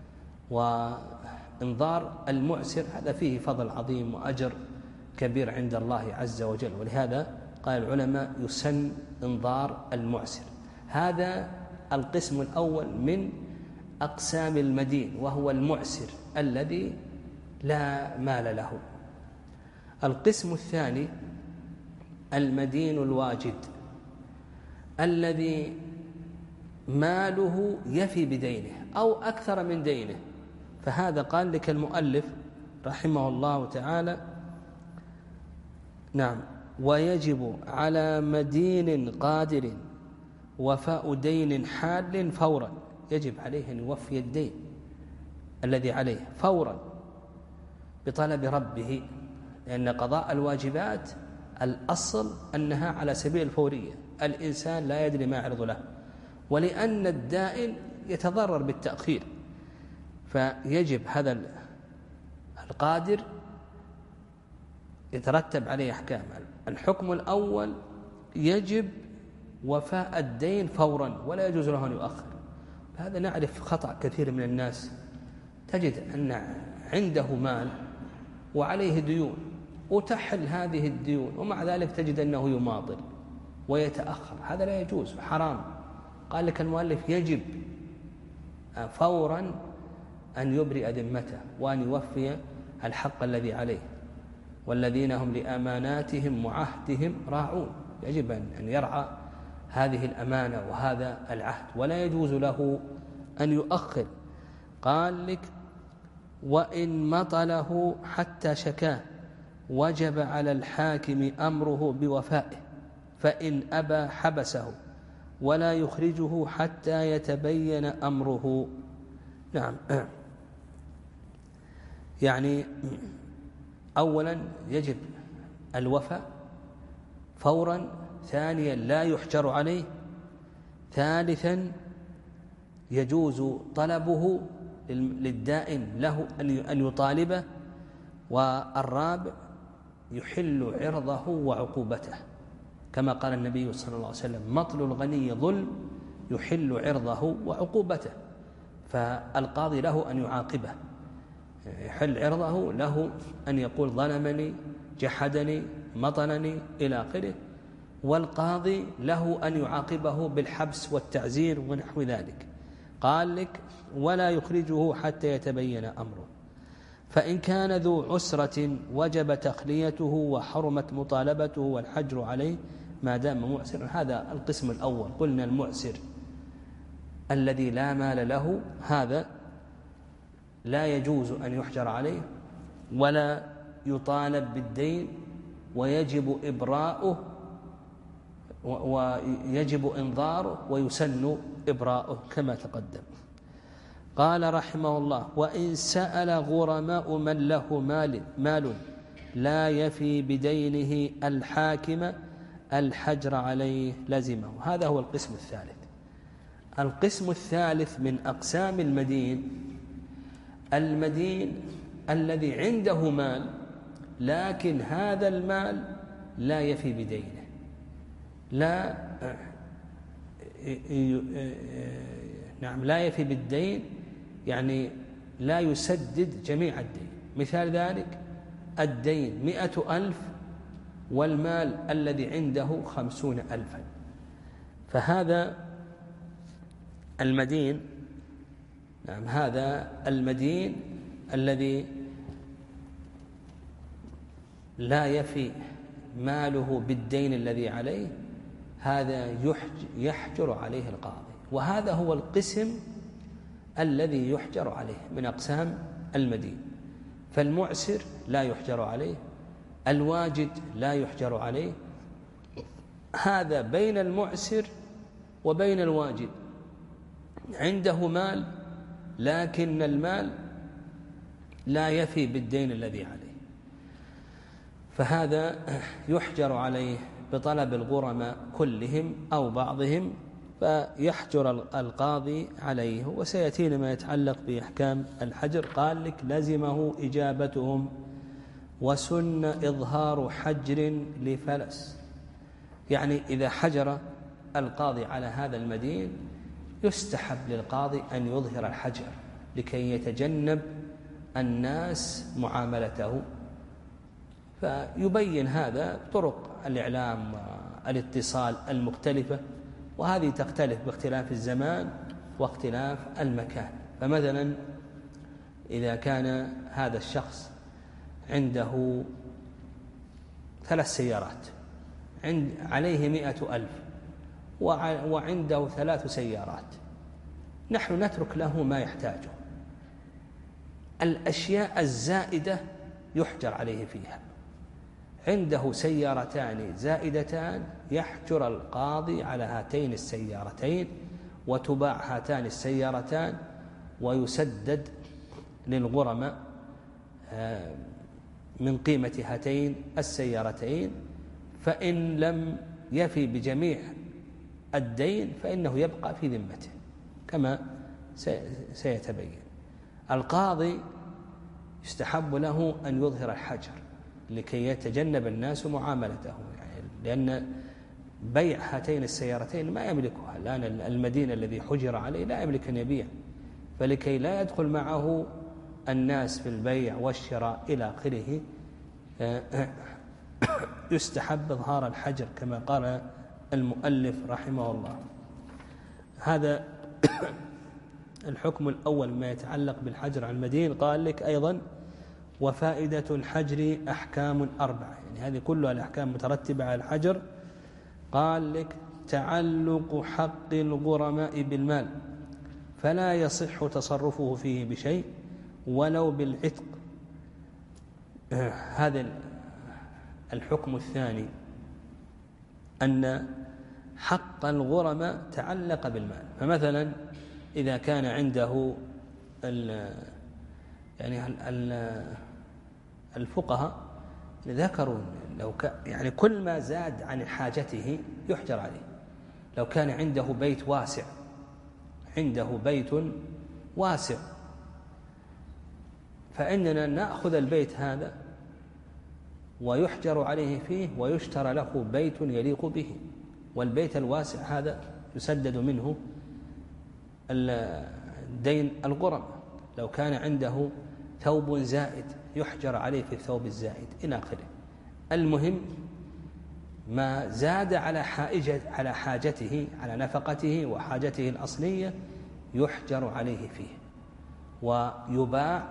وإنظار المعسر هذا فيه فضل عظيم وأجر كبير عند الله عز وجل، ولهذا قال العلماء يسن إنظار المعسر. هذا القسم الأول من أقسام المدين، وهو المعسر الذي لا مال له. القسم الثاني المدين الواجد الذي ماله يفي بدينه أو أكثر من دينه، فهذا قال لك المؤلف رحمه الله تعالى: نعم، ويجب على مدين قادر وفاء دين حال فورا، يجب عليه أن يوفي الدين الذي عليه فورا بطلب ربه، لأن قضاء الواجبات الأصل أنها على سبيل الفورية، الإنسان لا يدري ما يعرض له، ولأن الدائن يتضرر بالتأخير، فيجب هذا القادر يترتب عليه أحكام. الحكم الأول يجب وفاء الدين فورا، ولا يجوز له أن يؤخر. هذا نعرف خطأ كثير من الناس، تجد أن عنده مال وعليه ديون وتحل هذه الديون، ومع ذلك تجد أنه يماطل ويتأخر، هذا لا يجوز، حرام. قال لك المؤلف: يجب فورا أن يبرئ ذمته وأن يوفي الحق الذي عليه، والذين هم لأماناتهم وعهدهم راعون، يجب أن يرعى هذه الأمانة وهذا العهد، ولا يجوز له أن يؤخر. قال لك: وإن مطله حتى شكاه وجب على الحاكم أمره بوفائه، فإن أبى حبسه ولا يخرجه حتى يتبين أمره. نعم، يعني أولا يجب الوفاء فورا، ثانيا لا يحجر عليه، ثالثا يجوز طلبه للدائن له أن يطالبه، والرابع يحل عرضه وعقوبته، كما قال النبي صلى الله عليه وسلم: مطل الغني ظلم يحل عرضه وعقوبته. فالقاضي له أن يعاقبه، يحل عرضه، له أن يقول ظلمني، جحدني، مطنني إلى آخره، والقاضي له أن يعاقبه بالحبس والتعزير ونحو ذلك. قال لك ولا يخرجه حتى يتبين أمره. فإن كان ذو عسرة وجب تخليته وحرمت مطالبته والحجر عليه ما دام معسرا. هذا القسم الأول. قلنا المعسر الذي لا مال له هذا لا يجوز أن يحجر عليه ولا يطالب بالدين، ويجب إبراؤه ويجب إنظاره ويسن إبراؤه كما تقدم. قال رحمه الله: وإن سأل غرماء من له مال, مال لا يفي بدينه الحاكم الحجر عليه لزمه. هذا هو القسم الثالث. القسم الثالث من أقسام المدين المدين الذي عنده مال لكن هذا المال لا يفي بدينه، لا نعم لا يفي بالدين، يعني لا يسدد جميع الدين. مثال ذلك الدين مئة ألف والمال الذي عنده خمسون ألفا، فهذا المدين نعم هذا المدين الذي لا يفي ماله بالدين الذي عليه، هذا يحجر عليه القاضي. وهذا هو القسم الذي يحجر عليه من أقسام المدين. فالمعسر لا يحجر عليه، الواجد لا يحجر عليه، هذا بين المعسر وبين الواجد، عنده مال لكن المال لا يفي بالدين الذي عليه، فهذا يحجر عليه بطلب الغرماء كلهم أو بعضهم، فيحجر القاضي عليه. وسيأتينا ما يتعلق بأحكام الحجر. قال لك لزمه إجابتهم وسن إظهار حجر لفلس، يعني إذا حجر القاضي على هذا المدين يستحب للقاضي أن يظهر الحجر لكي يتجنب الناس معاملته، فيبين هذا طرق الإعلام والاتصال المختلفة، وهذه تختلف باختلاف الزمان واختلاف المكان. فمثلا إذا كان هذا الشخص عنده ثلاث سيارات، عند عليه مئة ألف وعنده ثلاث سيارات، نحن نترك له ما يحتاجه، الأشياء الزائدة يحجر عليه فيها. عنده سيارتان زائدتان يحجر القاضي على هاتين السيارتين، وتباع هاتان السيارتان ويسدد للغرماء من قيمة هاتين السيارتين. فإن لم يفي بجميع الدين فإنه يبقى في ذمته كما سيتبين. القاضي يستحب له أن يظهر الحجر لكي يتجنب الناس معاملته، يعني لأن بيع هاتين السيارتين ما يملكها الآن، المدين الذي حجر عليه لا يملك أن يبيع، فلكي لا يدخل معه الناس في البيع والشراء إلى آخره يستحب إظهار الحجر كما قال المؤلف رحمه الله. هذا الحكم الأول ما يتعلق بالحجر على المدين. قال لك أيضا وفائدة الحجر أحكام أربعة، يعني هذه كلها الأحكام مترتبة على الحجر. قال لك تعلق حق الغرماء بالمال فلا يصح تصرفه فيه بشيء ولو بالعتق. هذا الحكم الثاني أن حق الغرماء تعلق بالمال. فمثلا إذا كان عنده يعني الفقهاء ذكروا لو يعني كل ما زاد عن حاجته يحجر عليه. لو كان عنده بيت واسع عنده بيت واسع فإننا نأخذ البيت هذا ويحجر عليه فيه ويشترى له بيت يليق به، والبيت الواسع هذا يسدد منه دين الغرم، لو كان عنده ثوب زائد يحجر عليه في الثوب الزائد إلى آخره. المهم ما زاد على حاجة على حاجته على نفقته وحاجته الأصلية يحجر عليه فيه ويباع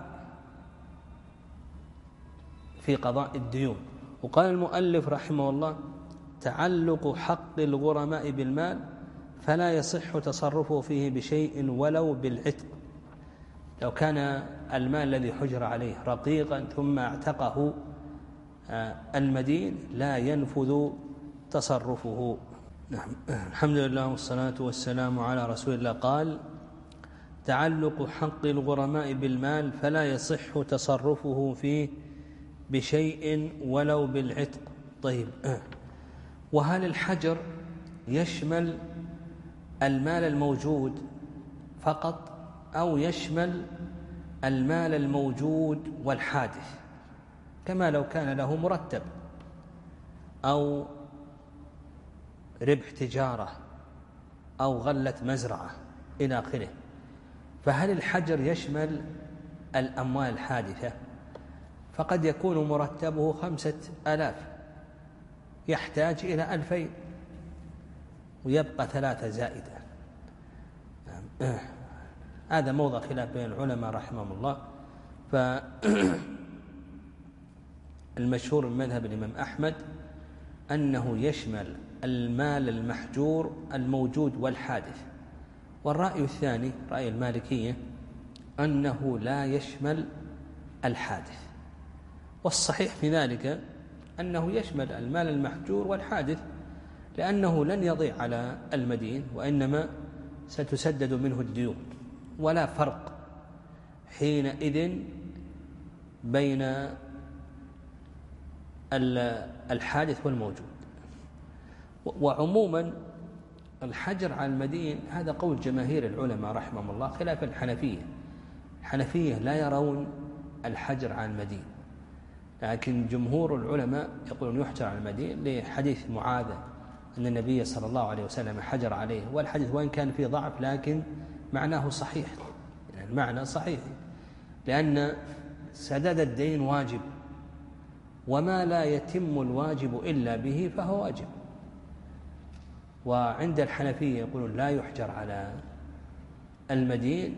في قضاء الديون. وقال المؤلف رحمه الله: تعلق حق الغرماء بالمال فلا يصح تصرفه فيه بشيء ولو بالعتق. لو كان المال الذي حجر عليه رقيقا ثم اعتقه المدين لا ينفذ تصرفه. نعم. الحمد لله والصلاة والسلام على رسول الله. قال: تعلق حق الغرماء بالمال فلا يصح تصرفه فيه بشيء ولو بالعتق. طيب، وهل الحجر يشمل المال الموجود فقط أو يشمل المال الموجود والحادث، كما لو كان له مرتب أو ربح تجارة أو غلة مزرعة إلى آخره؟ فهل الحجر يشمل الأموال الحادثة؟ فقد يكون مرتبه خمسة آلاف يحتاج إلى ألفين ويبقى ثلاثة زائدة. هذا موضع خلاف بين العلماء رحمهم الله. فالمشهور من مذهب الإمام أحمد أنه يشمل المال المحجور الموجود والحادث، والرأي الثاني رأي المالكية أنه لا يشمل الحادث. والصحيح في ذلك أنه يشمل المال المحجور والحادث، لأنه لن يضيع على المدين وإنما ستسدد منه الديون، ولا فرق حينئذ بين الحادث والموجود. وعموما الحجر على المدين هذا قول جماهير العلماء رحمهم الله خلاف الحنفية. الحنفية لا يرون الحجر على المدين، لكن جمهور العلماء يقولون يحجر على المدين لحديث معاذ أن النبي صلى الله عليه وسلم حجر عليه، والحديث وإن كان فيه ضعف لكن معناه صحيح، يعني المعنى صحيح، لأن سداد الدين واجب، وما لا يتم الواجب إلا به فهو واجب. وعند الحنفية يقولون لا يحجر على المدين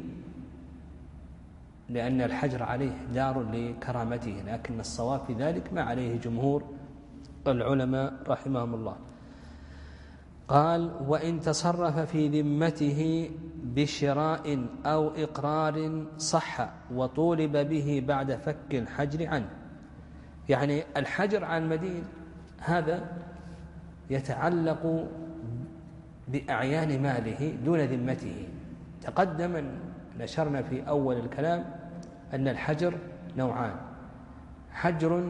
لأن الحجر عليه دار لكرامته، لكن الصواب في ذلك ما عليه جمهور العلماء رحمهم الله. قال: وإن تصرف في ذمته بشراء أو إقرار صح وطولب به بعد فك الحجر عنه. يعني الحجر عن المدين هذا يتعلق بأعيان ماله دون ذمته. تقدم أن نشرنا في أول الكلام أن الحجر نوعان: حجر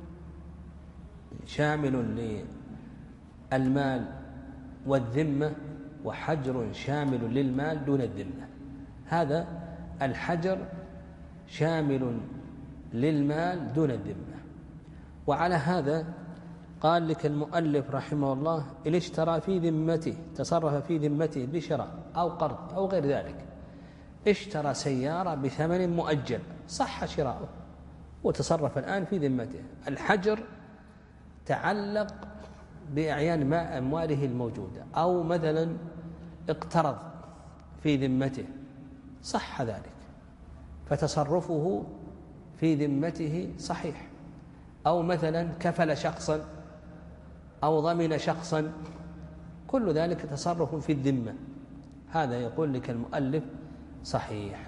شامل للمال والذمة، وحجر شامل للمال دون الذمة. هذا الحجر شامل للمال دون الذمة. وعلى هذا قال لك المؤلف رحمه الله: إن اشترى في ذمته، تصرف في ذمته بشراء أو قرض أو غير ذلك، اشترى سيارة بثمن مؤجل صح شراؤه وتصرف الآن في ذمته. الحجر تعلق بأعيان ما أمواله الموجودة، أو مثلا اقترض في ذمته صح ذلك فتصرفه في ذمته صحيح، أو مثلا كفل شخصا أو ضمن شخصا، كل ذلك تصرف في الذمة، هذا يقول لك المؤلف صحيح.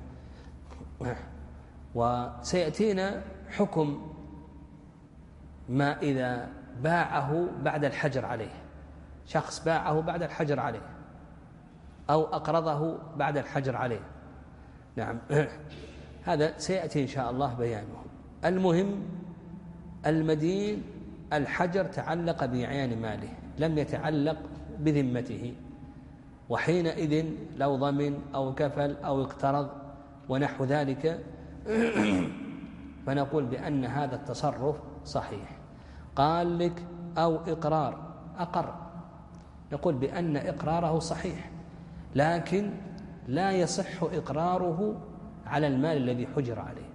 وسيأتينا حكم ما إذا باعه بعد الحجر عليه، شخص باعه بعد الحجر عليه أو أقرضه بعد الحجر عليه. نعم، هذا سيأتي إن شاء الله بيانه. المهم المدين الحجر تعلق بأعيان ماله، لم يتعلق بذمته، وحينئذ لو ضمن أو كفل أو اقترض ونحو ذلك فنقول بأن هذا التصرف صحيح. قال لك أو إقرار، أقر، نقول بأن إقراره صحيح، لكن لا يصح إقراره على المال الذي حجر عليه.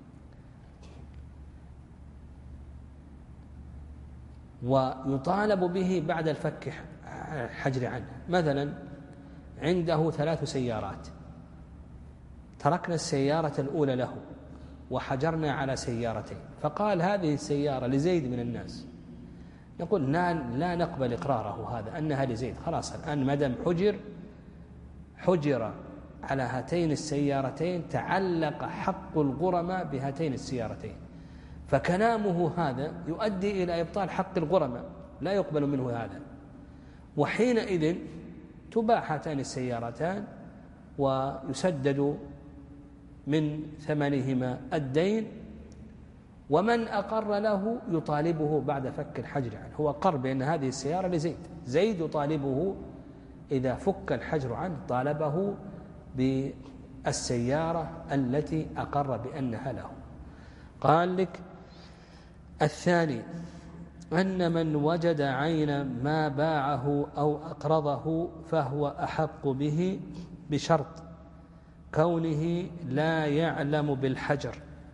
ويطالب به بعد الفك الحجر عنه. مثلا عنده ثلاث سيارات، تركنا السيارة الأولى له وحجرنا على سيارتين، فقال هذه السيارة لزيد من الناس، نقول لا, لا نقبل إقراره هذا أنها لزيد، خلاص الآن مدام حجر حجر على هاتين السيارتين تعلق حق الغرماء بهاتين السيارتين، فكلامه هذا يؤدي إلى إبطال حق الغرماء، لا يقبل منه هذا. وحينئذ تباع هاتان السيارتان ويسدد من ثمنهما الدين، ومن أقر له يطالبه بعد فك الحجر عنه. هو قر بأن هذه السيارة لزيد، زيد يطالبه إذا فك الحجر عنه طالبه بالسيارة التي أقر بأنها له. قال لك الثاني أن من وجد عين ما باعه أو أقرضه فهو أحق به بشرط كونه لا يعلم بالحجر،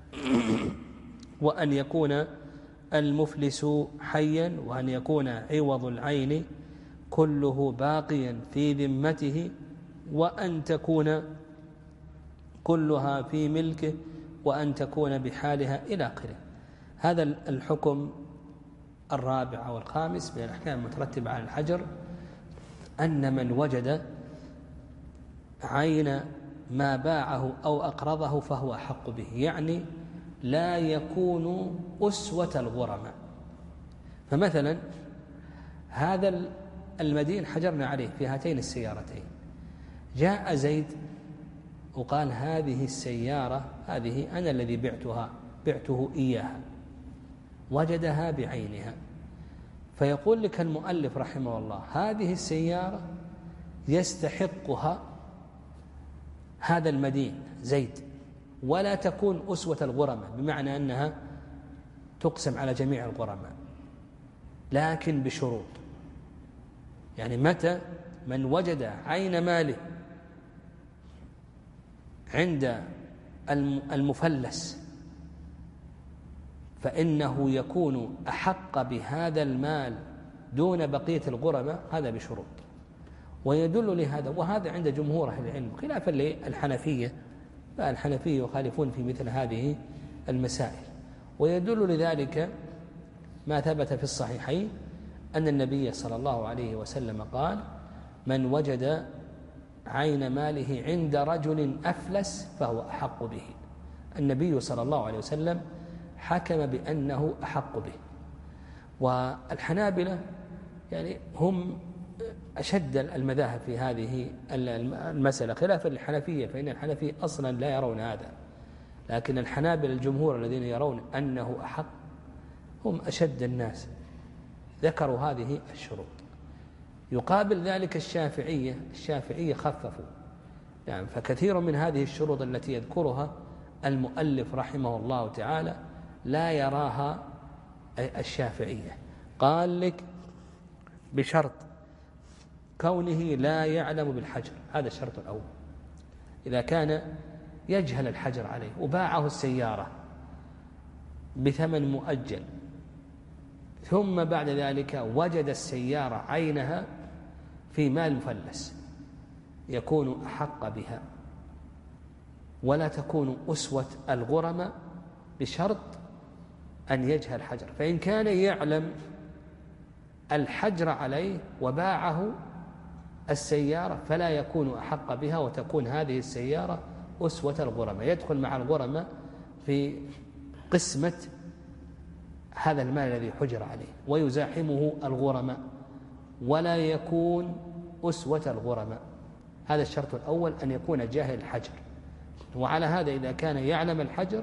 وأن يكون المفلس حيا، وأن يكون عوض العين كله باقيا في ذمته، وأن تكون كلها في ملكه، وأن تكون بحالها إلى آخره. هذا الحكم الرابع أو الخامس من الأحكام المترتبة على الحجر، أن من وجد عين ما باعه أو أقرضه فهو أحق به، يعني لا يكون أسوة الغرماء. فمثلا هذا المدين حجرنا عليه في هاتين السيارتين، جاء زيد وقال هذه السيارة هذه أنا الذي بعتها بعته إياها، وجدها بعينها، فيقول لك المؤلف رحمه الله هذه السيارة يستحقها هذا المدين زيد، ولا تكون أسوة الغرماء، بمعنى أنها تقسم على جميع الغرماء، لكن بشروط. يعني متى من وجد عين ماله عند المفلس فإنه يكون أحق بهذا المال دون بقية الغرماء، هذا بشروط. ويدل لهذا، وهذا عند جمهور أهل العلم خلافا للحنفية، فالحنفية يخالفون في مثل هذه المسائل. ويدل لذلك ما ثبت في الصحيحين أن النبي صلى الله عليه وسلم قال من وجد عين ماله عند رجل أفلس فهو أحق به. النبي صلى الله عليه وسلم حكم بأنه أحق به. والحنابلة يعني هم أشد المذاهب في هذه المسألة خلافا للحنفية، فإن الحنفية أصلا لا يرون هذا، لكن الحنابلة الجمهور الذين يرون أنه أحق هم أشد الناس، ذكروا هذه الشروط. يقابل ذلك الشافعية، الشافعية خففوا يعني، فكثير من هذه الشروط التي يذكرها المؤلف رحمه الله تعالى لا يراها الشافعية. قال لك بشرط كونه لا يعلم بالحجر، هذا الشرط الأول. إذا كان يجهل الحجر عليه وباعه السيارة بثمن مؤجل، ثم بعد ذلك وجد السيارة عينها في مال مفلس، يكون أحق بها ولا تكون أسوة الغرماء بشرط أن يجهل الحجر. فإن كان يعلم الحجر عليه وباعه السيارة فلا يكون أحق بها، وتكون هذه السيارة أسوة الغرماء، يدخل مع الغرماء في قسمة هذا المال الذي حجر عليه ويزاحمه الغرماء، ولا يكون أسوة الغرماء. هذا الشرط الأول، أن يكون جاهل الحجر. وعلى هذا إذا كان يعلم الحجر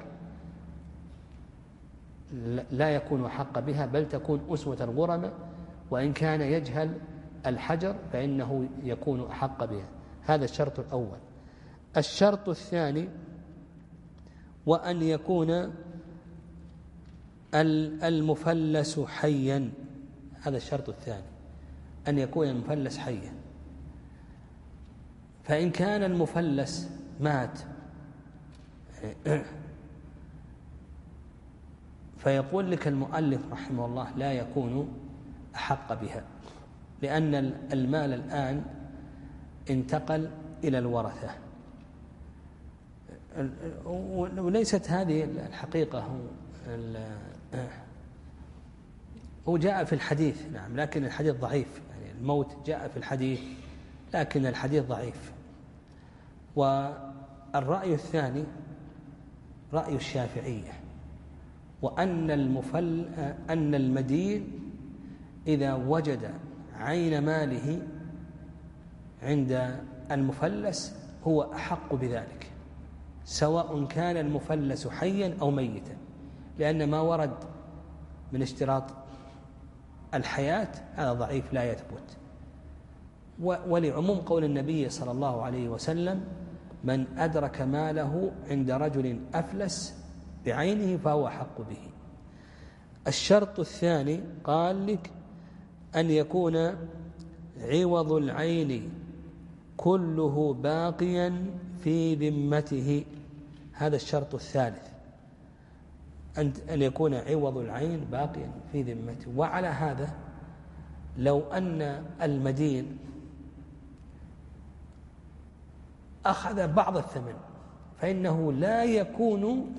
لا يكون أحق بها، بل تكون أسوة الغرماء، وإن كان يجهل الحجر فإنه يكون أحق بها. هذا الشرط الأول. الشرط الثاني وأن يكون المفلس حيا. هذا الشرط الثاني، أن يكون المفلس حيا. فإن كان المفلس مات فيقول لك المؤلف رحمه الله لا يكون أحق بها، لأن المال الآن انتقل إلى الورثة. وليست هذه الحقيقة، هو جاء في الحديث نعم، لكن الحديث ضعيف، يعني الموت جاء في الحديث لكن الحديث ضعيف. والرأي الثاني رأي الشافعية، وأن المفل أن المدين إذا وجد عين ماله عند المفلس هو أحق بذلك، سواء كان المفلس حيا أو ميتا، لأن ما ورد من اشتراط الحياة هذا ضعيف لا يثبت. ولعموم قول النبي صلى الله عليه وسلم: من أدرك ماله عند رجل أفلس بعينه فهو حق به. الشرط الثاني قال لك أن يكون عوض العين كله باقيا في ذمته، هذا الشرط الثالث، أن يكون عوض العين باقيا في ذمته. وعلى هذا لو أن المدين أخذ بعض الثمن فإنه لا يكون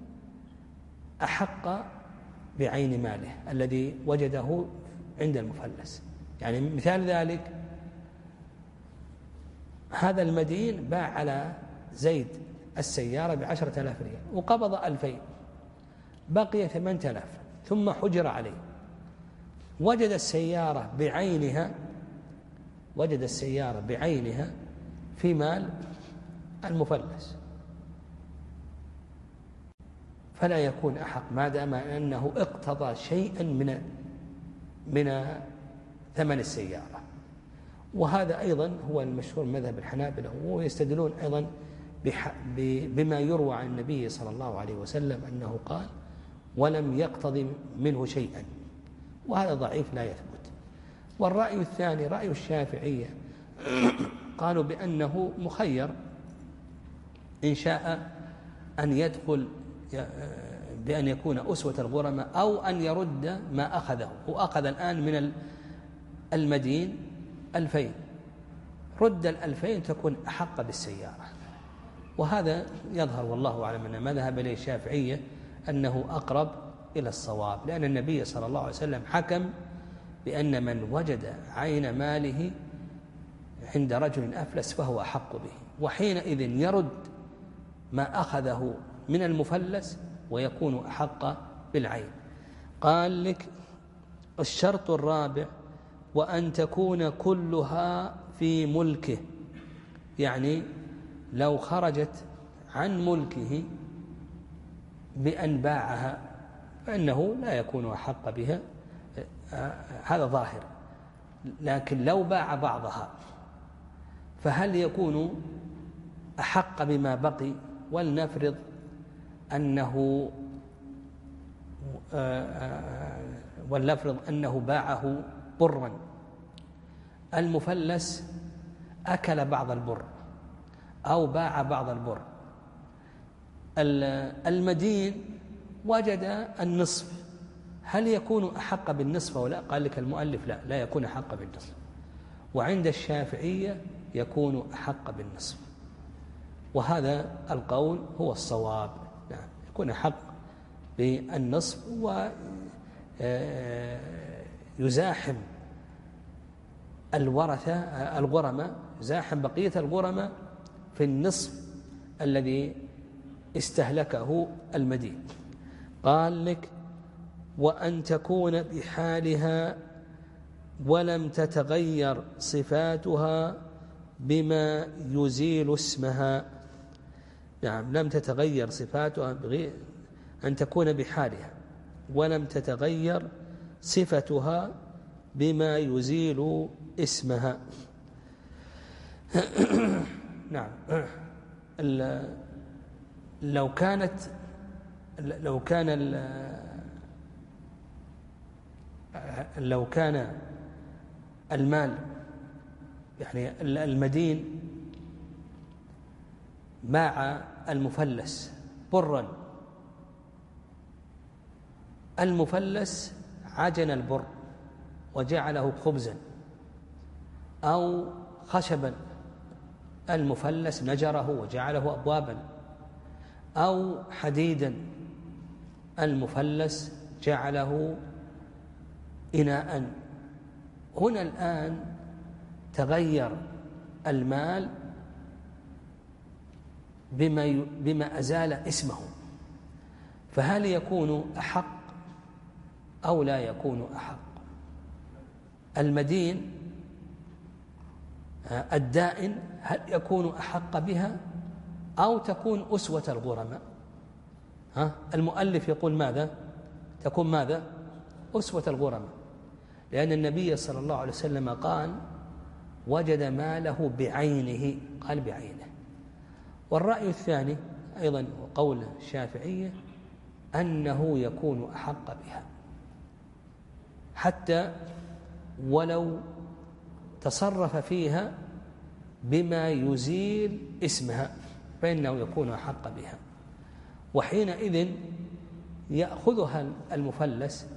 أحق بعين ماله الذي وجده عند المفلس. يعني مثال ذلك، هذا المدين باع على زيد السيارة بعشرة آلاف ريال وقبض ألفين، بقي ثمانية آلاف، ثم حجر عليه، وجد السيارة بعينها وجد السيارة بعينها في مال المفلس، فلا يكون أحق ما دام أنه اقتضى شيئا من من ثمن السيارة. وهذا أيضا هو المشهور مذهب الحنابلة، ويستدلون أيضا بما يروى عن النبي صلى الله عليه وسلم أنه قال: ولم يقتضي منه شيئا، وهذا ضعيف لا يثبت. والرأي الثاني رأي الشافعية، قالوا بأنه مخير، إن شاء أن يدخل بأن يكون أسوة الغرماء أو أن يرد ما أخذه. هو أخذ الآن من المدين ألفين، رد الألفين تكون أحق بالسيارة. وهذا يظهر والله أعلم أن مذهب إليه الشافعية أنه أقرب إلى الصواب، لأن النبي صلى الله عليه وسلم حكم بأن من وجد عين ماله عند رجل أفلس فهو أحق به، وحينئذ يرد ما أخذه من المفلس ويكون أحق بالعين. قال لك الشرط الرابع: وأن تكون كلها في ملكه، يعني لو خرجت عن ملكه بأن باعها فإنه لا يكون أحق بها، هذا ظاهر. لكن لو باع بعضها فهل يكون أحق بما بقي؟ ولنفرض أنه ولنفرض أنه باعه برا، المفلس أكل بعض البر أو باع بعض البر، المدين وجد النصف، هل يكون أحق بالنصف ولا؟ قال لك المؤلف لا لا يكون أحق بالنصف، وعند الشافعية يكون أحق بالنصف، وهذا القول هو الصواب. نعم، يكون أحق بالنصف ويزاحم الورثة الغرماء، يزاحم بقية الغرماء في النصف الذي استهلكه المدين. قال لك وأن تكون بحالها ولم تتغير صفاتها بما يزيل اسمها. نعم، لم تتغير صفاتها بغير أن تكون بحالها ولم تتغير صفتها بما يزيل اسمها. نعم، لو كانت لو كان لو كان المال، يعني المدين باع المفلس برا، المفلس عجن البر وجعله خبزا، أو خشبا المفلس نجره وجعله أبوابا، أو حديدا المفلس جعله إناء. هنا الآن تغير المال بما بما أزال اسمه، فهل يكون أحق أو لا يكون أحق؟ المدين الدائن هل يكون أحق بها أو تكون أسوة الغرماء؟ ها المؤلف يقول ماذا؟ تكون ماذا؟ أسوة الغرماء، لأن النبي صلى الله عليه وسلم قال وجد ماله بعينه، قال بعينه. والرأي الثاني أيضا قول الشافعية أنه يكون أحق بها، حتى ولو تصرف فيها بما يزيل اسمها فإنه يكون أحق بها، وحينئذ يأخذها المفلس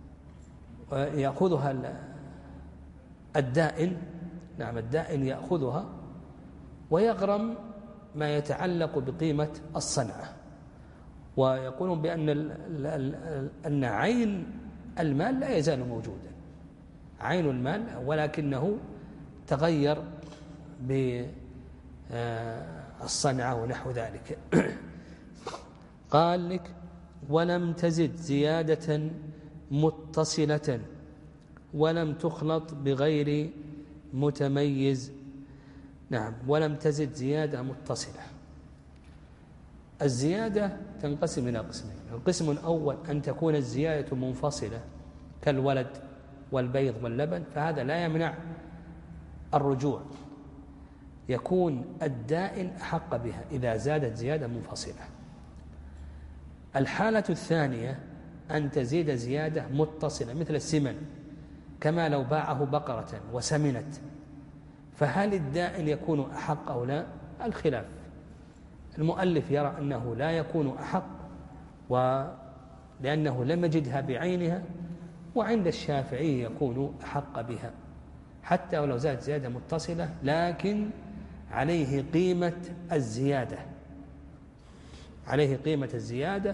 يأخذها الدائن، نعم الدائن يأخذها ويغرم ما يتعلق بقيمة الصنعة. ويقولون بأن أن عين المال لا يزال موجودا، عين المال، ولكنه تغير بالصنعة ونحو ذلك. قال لك ولم تزد زيادة متصلة ولم تخلط بغير متميز. نعم، ولم تزد زيادة متصلة. الزيادة تنقسم إلى قسمين: القسم الأول أن تكون الزيادة منفصلة كالولد والبيض واللبن، فهذا لا يمنع الرجوع، يكون الدائن أحق بها إذا زادت زيادة منفصلة. الحالة الثانية أن تزيد زيادة متصلة مثل السمن، كما لو باعه بقرة وسمنت، فهل الدائن يكون أحق أو لا؟ الخلاف. المؤلف يرى أنه لا يكون أحق ولأنه لم يجدها بعينها، وعند الشافعي يكون أحق بها حتى ولو زادت زيادة متصلة، لكن عليه قيمة الزيادة، عليه قيمة الزيادة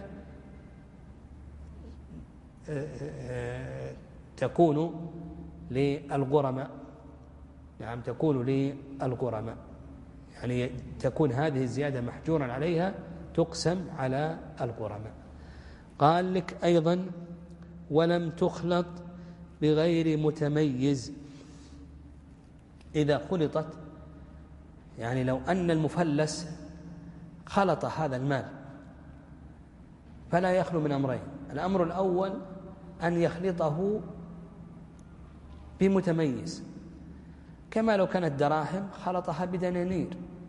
تكون للغرماء. نعم، تكون للغرماء، يعني تكون هذه الزيادة محجورا عليها، تقسم على الغرماء. قال لك أيضا ولم تخلط بغير متميز. إذا خلطت، يعني لو أن المفلس خلط هذا المال فلا يخلو من أمرين: الأمر الأول أن يخلطه بمتميز، كما لو كانت دراهم خلطها بدنانير،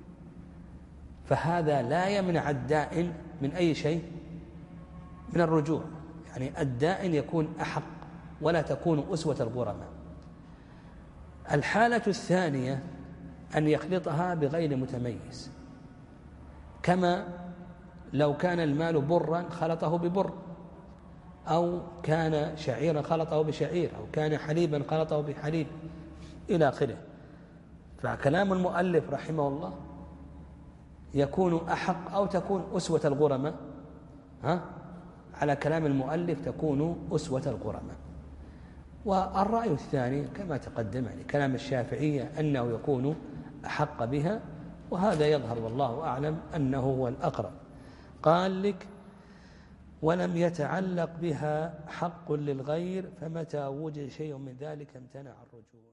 فهذا لا يمنع الدائن من أي شيء من الرجوع، يعني الدائن يكون أحق ولا تكون أسوة الغرماء. الحالة الثانية أن يخلطها بغير متميز، كما لو كان المال برا خلطه ببر، أو كان شعيرا خلطه بشعير، أو كان حليبا خلطه بحليب إلى آخره. فكلام المؤلف رحمه الله يكون أحق أو تكون أسوة الغرماء. ها؟ على كلام المؤلف تكون أسوة الغرماء. والرأي الثاني كما تقدم، يعني كلام الشافعية أنه يكون أحق بها، وهذا يظهر والله أعلم أنه هو الأقرب. قال لك ولم يتعلق بها حق للغير، فمتى وجد شيء من ذلك امتنع الرجوع.